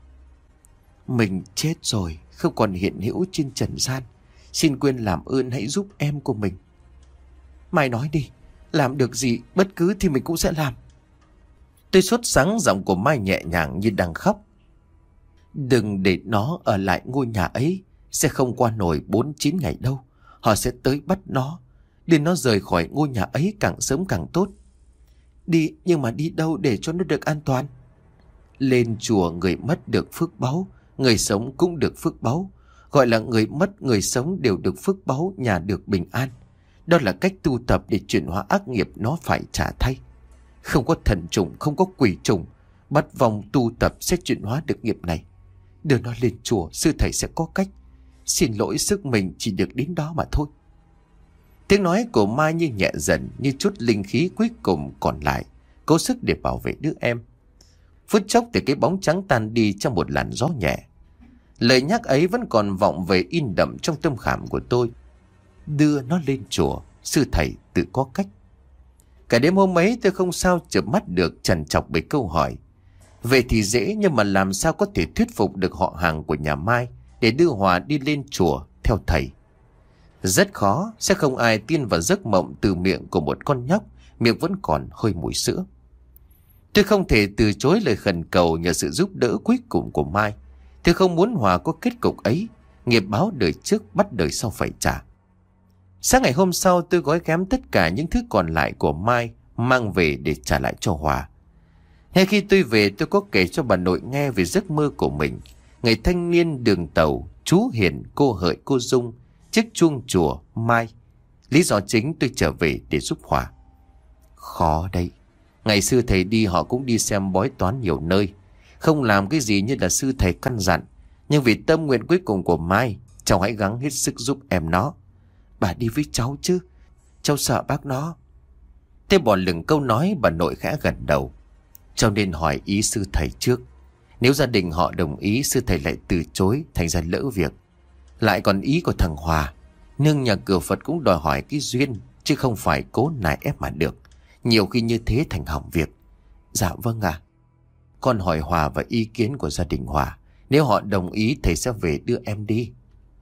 Mình chết rồi, không còn hiện hữu trên trần gian. Xin Quyên làm ơn hãy giúp em của mình. Mai nói đi, làm được gì bất cứ thì mình cũng sẽ làm. Tôi sốt sắng, giọng của Mai nhẹ nhàng như đang khóc. Đừng để nó ở lại ngôi nhà ấy, sẽ không qua nổi bốn chín ngày đâu. Họ sẽ tới bắt nó, để nó rời khỏi ngôi nhà ấy càng sớm càng tốt. Đi, nhưng mà đi đâu để cho nó được an toàn? Lên chùa người mất được phước báu, người sống cũng được phước báu. Gọi là người mất người sống đều được phước báu, nhà được bình an. Đó là cách tu tập để chuyển hóa ác nghiệp nó phải trả thay. Không có thần trùng, không có quỷ trùng, bắt vòng tu tập sẽ chuyển hóa được nghiệp này. Đưa nó lên chùa, sư thầy sẽ có cách. Xin lỗi, sức mình chỉ được đến đó mà thôi. Tiếng nói của Mai như nhẹ dần, như chút linh khí cuối cùng còn lại, cố sức để bảo vệ đứa em. Phút chốc thì cái bóng trắng tan đi trong một làn gió nhẹ. Lời nhắc ấy vẫn còn vọng về in đậm trong tâm khảm của tôi. Đưa nó lên chùa, sư thầy tự có cách. Cả đêm hôm ấy tôi không sao chợp mắt được trằn trọc bởi câu hỏi. Về thì dễ, nhưng mà làm sao có thể thuyết phục được họ hàng của nhà Mai để đưa Hòa đi lên chùa theo thầy? Rất khó, sẽ không ai tin vào giấc mộng từ miệng của một con nhóc miệng vẫn còn hơi mùi sữa. Tôi không thể từ chối lời khẩn cầu nhờ sự giúp đỡ cuối cùng của Mai. Tôi không muốn Hòa có kết cục ấy, nghiệp báo đời trước bắt đời sau phải trả. Sáng ngày hôm sau, tôi gói ghém tất cả những thứ còn lại của Mai mang về để trả lại cho Hòa. Ngay khi tôi về, tôi có kể cho bà nội nghe về giấc mơ của mình. Người thanh niên đường tàu, chú Hiền, cô Hợi, cô Dung, chiếc chuông chùa, Mai. Lý do chính tôi trở về để giúp Hòa. Khó đây. Ngày xưa thầy đi họ cũng đi xem bói toán nhiều nơi, không làm cái gì như là sư thầy căn dặn. Nhưng vì tâm nguyện cuối cùng của Mai, cháu hãy gắng hết sức giúp em nó. Bà đi với cháu chứ, cháu sợ bác nó. Thế bỏ lửng câu nói, bà nội khẽ gật đầu. Cháu nên hỏi ý sư thầy trước. Nếu gia đình họ đồng ý, sư thầy lại từ chối, thành ra lỡ việc. Lại còn ý của thằng Hòa, nương nhà cửa Phật cũng đòi hỏi cái duyên, chứ không phải cố nài ép mà được. Nhiều khi như thế thành hỏng việc. Dạ vâng ạ. À. Con hỏi Hòa và ý kiến của gia đình Hòa. Nếu họ đồng ý thầy sẽ về đưa em đi.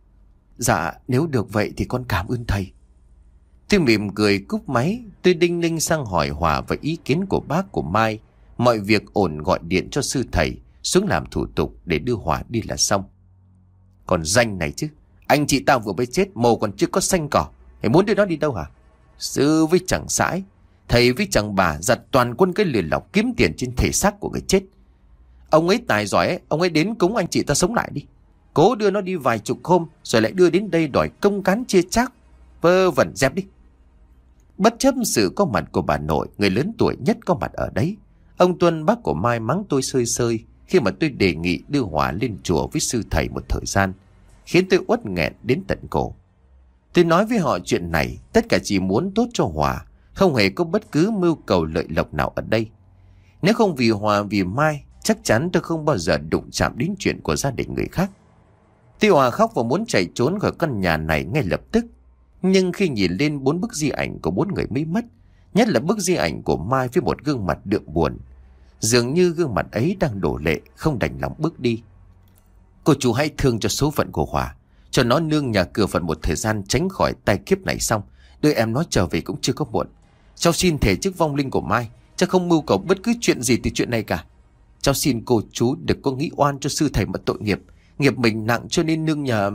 Dạ nếu được vậy thì con cảm ơn thầy. Tôi mỉm cười cúp máy. Tôi đinh ninh sang hỏi Hòa và ý kiến của bác của Mai. Mọi việc ổn gọi điện cho sư thầy xuống làm thủ tục để đưa Hòa đi là xong. Còn danh này chứ, anh chị tao vừa mới chết, mồ còn chưa có xanh cỏ, mày muốn đưa nó đi đâu hả? Sư với chẳng sãi, thầy với chẳng bà giặt toàn quân cái lừa lọc kiếm tiền trên thể xác của người chết. Ông ấy tài giỏi ấy, ông ấy đến cúng anh chị ta sống lại đi. Cố đưa nó đi vài chục hôm rồi lại đưa đến đây đòi công cán chia chác. Vơ vẩn dẹp đi. Bất chấp sự có mặt của bà nội, người lớn tuổi nhất có mặt ở đấy, ông Tuân bác của Mai mắng tôi sơi sơi khi mà tôi đề nghị đưa Hòa lên chùa với sư thầy một thời gian, khiến tôi uất nghẹn đến tận cổ. Tôi nói với họ chuyện này tất cả chỉ muốn tốt cho Hòa, không hề có bất cứ mưu cầu lợi lộc nào ở đây. Nếu không vì Hòa vì Mai, chắc chắn tôi không bao giờ đụng chạm đến chuyện của gia đình người khác. Tôi Hòa khóc và muốn chạy trốn khỏi căn nhà này ngay lập tức. Nhưng khi nhìn lên bốn bức di ảnh của bốn người mới mất, nhất là bức di ảnh của Mai với một gương mặt đượm buồn, dường như gương mặt ấy đang đổ lệ, không đành lòng bước đi. Cô chú hãy thương cho số phận của Hòa, cho nó nương nhà cửa Phật một thời gian tránh khỏi tai kiếp này xong, đưa em nó trở về cũng chưa có muộn. Cháu xin thể trước vong linh của Mai, cháu không mưu cầu bất cứ chuyện gì từ chuyện này cả. Cháu xin cô chú đừng có nghĩ oan cho sư thầy mà tội nghiệp, nghiệp mình nặng cho nên nương nhà...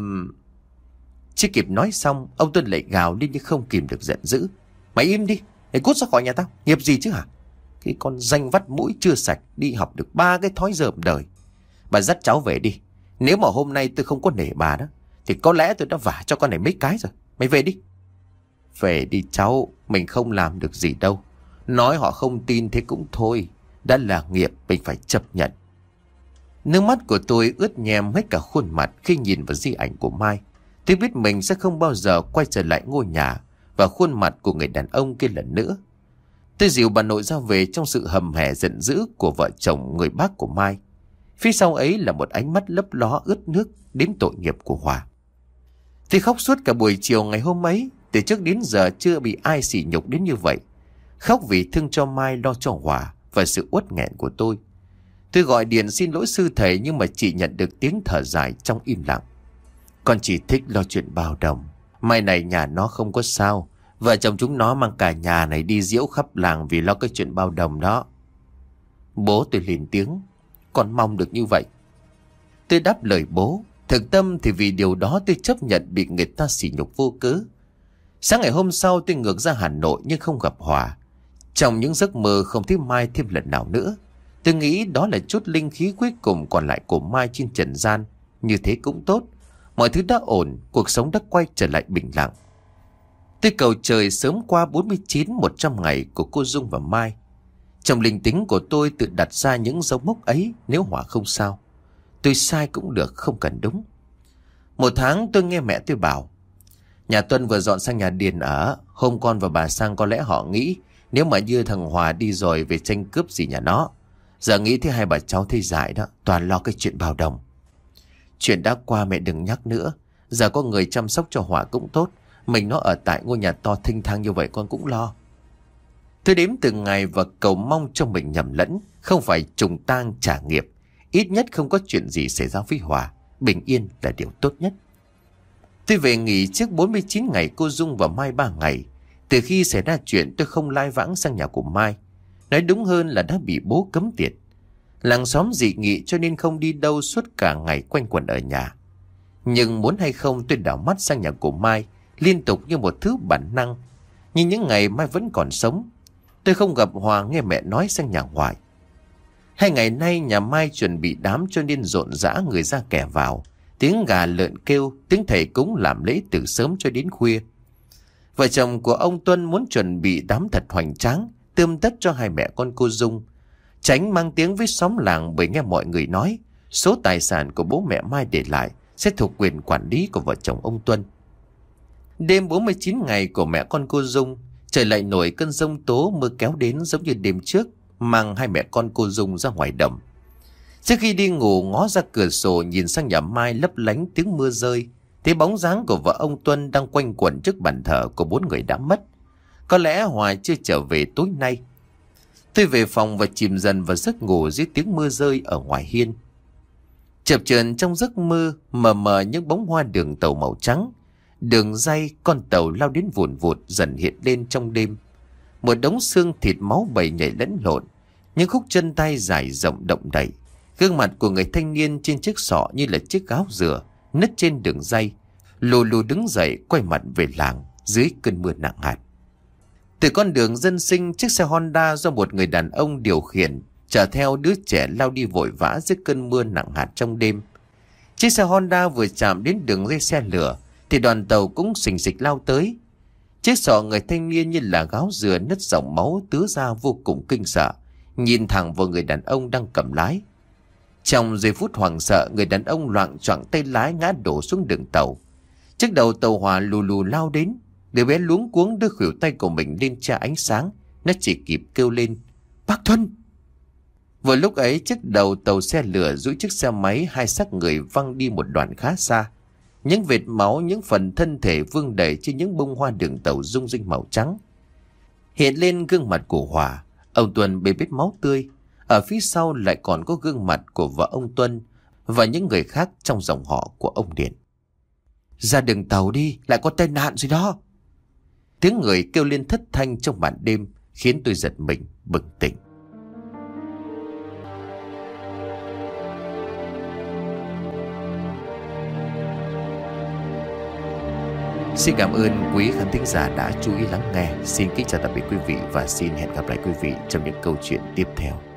Chưa kịp nói xong, ông Tuân lại gào lên nhưng không kìm được giận dữ. Mày im đi, mày cút ra khỏi nhà tao, nghiệp gì chứ hả? Cái con danh vắt mũi chưa sạch, đi học được ba cái thói dởm đời. Bà dắt cháu về đi. Nếu mà hôm nay tôi không có nể bà đó, thì có lẽ tôi đã vả cho con này mấy cái rồi. Mày về đi. Về đi cháu, mình không làm được gì đâu. Nói họ không tin thế cũng thôi. Đã là nghiệp, mình phải chấp nhận. Nước mắt của tôi ướt nhèm hết cả khuôn mặt khi nhìn vào di ảnh của Mai. Tôi biết mình sẽ không bao giờ quay trở lại ngôi nhà và khuôn mặt của người đàn ông kia lần nữa. Tôi dìu bà nội ra về trong sự hầm hè giận dữ của vợ chồng người bác của Mai. Phía sau ấy là một ánh mắt lấp ló ướt nước đến tội nghiệp của Hòa. Tôi khóc suốt cả buổi chiều ngày hôm ấy, từ trước đến giờ chưa bị ai sỉ nhục đến như vậy. Khóc vì thương cho Mai, lo cho Hòa và sự uất nghẹn của tôi. Tôi gọi điện xin lỗi sư thầy nhưng mà chỉ nhận được tiếng thở dài trong im lặng. Con chỉ thích lo chuyện bao đồng. Mai này nhà nó không có sao. Vợ chồng chúng nó mang cả nhà này đi diễu khắp làng vì lo cái chuyện bao đồng đó. Bố tôi lên tiếng. Con mong được như vậy. Tôi đáp lời bố. Thực tâm thì vì điều đó tôi chấp nhận bị người ta sỉ nhục vô cớ. Sáng ngày hôm sau tôi ngược ra Hà Nội nhưng không gặp Hòa. Trong những giấc mơ không thấy Mai thêm lần nào nữa. Tôi nghĩ đó là chút linh khí cuối cùng còn lại của Mai trên trần gian. Như thế cũng tốt. Mọi thứ đã ổn, cuộc sống đã quay trở lại bình lặng. Tôi cầu trời sớm qua bốn mươi chín một trăm ngày của cô Dung và Mai. Trong linh tính của tôi tự đặt ra những dấu mốc ấy nếu Hòa không sao. Tôi sai cũng được, không cần đúng. Một tháng tôi nghe mẹ tôi bảo, nhà Tuân vừa dọn sang nhà Điền ở. Hôm con và bà sang có lẽ họ nghĩ nếu mà như thằng Hòa đi rồi về tranh cướp gì nhà nó. Giờ nghĩ thấy hai bà cháu thấy dại đó, toàn lo cái chuyện bao đồng. Chuyện đã qua mẹ đừng nhắc nữa. Giờ có người chăm sóc cho Hòa cũng tốt. Mình nó ở tại ngôi nhà to thênh thang như vậy con cũng lo. Tôi đếm từng ngày và cầu mong cho mình nhầm lẫn, không phải trùng tang trả nghiệp. Ít nhất không có chuyện gì xảy ra với Hòa, bình yên là điều tốt nhất. Tôi về nghỉ trước bốn mươi chín ngày cô Dung và Mai ba ngày. Từ khi xảy ra chuyện tôi không lai vãng sang nhà của Mai. Nói đúng hơn là đã bị bố cấm tiệt. Làng xóm dị nghị cho nên không đi đâu suốt cả ngày quanh quẩn ở nhà. Nhưng muốn hay không tôi đảo mắt sang nhà của Mai liên tục như một thứ bản năng. Nhưng những ngày Mai vẫn còn sống, tôi không gặp Hòa nghe mẹ nói sang nhà ngoại. Hai ngày nay nhà Mai chuẩn bị đám cho nên rộn rã người ra kẻ vào. Tiếng gà lợn kêu, tiếng thầy cúng làm lễ từ sớm cho đến khuya. Vợ chồng của ông Tuân muốn chuẩn bị đám thật hoành tráng, tươm tất cho hai mẹ con cô Dung. Tránh mang tiếng với xóm làng bởi nghe mọi người nói số tài sản của bố mẹ Mai để lại sẽ thuộc quyền quản lý của vợ chồng ông Tuân. Đêm bốn mươi chín ngày của mẹ con cô Dung, trời lại nổi cơn giông tố, mưa kéo đến giống như đêm trước, mang hai mẹ con cô Dung ra ngoài đồng. Trước khi đi ngủ, ngó ra cửa sổ nhìn sang nhà Mai lấp lánh tiếng mưa rơi, thấy bóng dáng của vợ ông Tuân đang quanh quẩn trước bàn thờ của bốn người đã mất. Có lẽ Hòa chưa trở về tối nay. Tôi về phòng và chìm dần vào giấc ngủ dưới tiếng mưa rơi ở ngoài hiên. Chập chờn trong giấc mơ, mờ mờ những bóng hoa đường tàu màu trắng, đường ray con tàu lao đến vùn vụt dần hiện lên trong đêm. Một đống xương thịt máu bầy nhảy lẫn lộn, những khúc chân tay dài rộng động đậy. Gương mặt của người thanh niên trên chiếc sọ như là chiếc gáo dừa nứt trên đường ray, lù lù đứng dậy quay mặt về làng dưới cơn mưa nặng hạt. Từ con đường dân sinh, chiếc xe Honda do một người đàn ông điều khiển chở theo đứa trẻ lao đi vội vã dưới cơn mưa nặng hạt trong đêm. Chiếc xe Honda vừa chạm đến đường dây xe lửa thì đoàn tàu cũng xình xịch lao tới. Chiếc sọ người thanh niên như là gáo dừa nứt dòng máu tứ ra vô cùng kinh sợ, nhìn thẳng vào người đàn ông đang cầm lái. Trong giây phút hoảng sợ, người đàn ông loạng choạng tay lái ngã đổ xuống đường tàu. Chiếc đầu tàu hỏa lù lù lao đến. Đứa bé luống cuống đưa khuỷu tay của mình lên che ánh sáng. Nó chỉ kịp kêu lên: "Bác Thuân!" Vừa lúc ấy, chiếc đầu tàu xe lửa dũi chiếc xe máy, hai xác người văng đi một đoạn khá xa. Những vệt máu, những phần thân thể vương đầy trên những bông hoa đường tàu rung rinh màu trắng. Hiện lên gương mặt của Hòa. Ông Tuân bê bết máu tươi. Ở phía sau lại còn có gương mặt của vợ ông Tuân và những người khác trong dòng họ của ông Điền. "Ra đường tàu đi, lại có tai nạn rồi đó!" Tiếng người kêu lên thất thanh trong màn đêm khiến tôi giật mình bừng tỉnh. Xin cảm ơn quý khán thính giả đã chú ý lắng nghe. Xin kính chào tạm biệt quý vị và xin hẹn gặp lại quý vị trong những câu chuyện tiếp theo.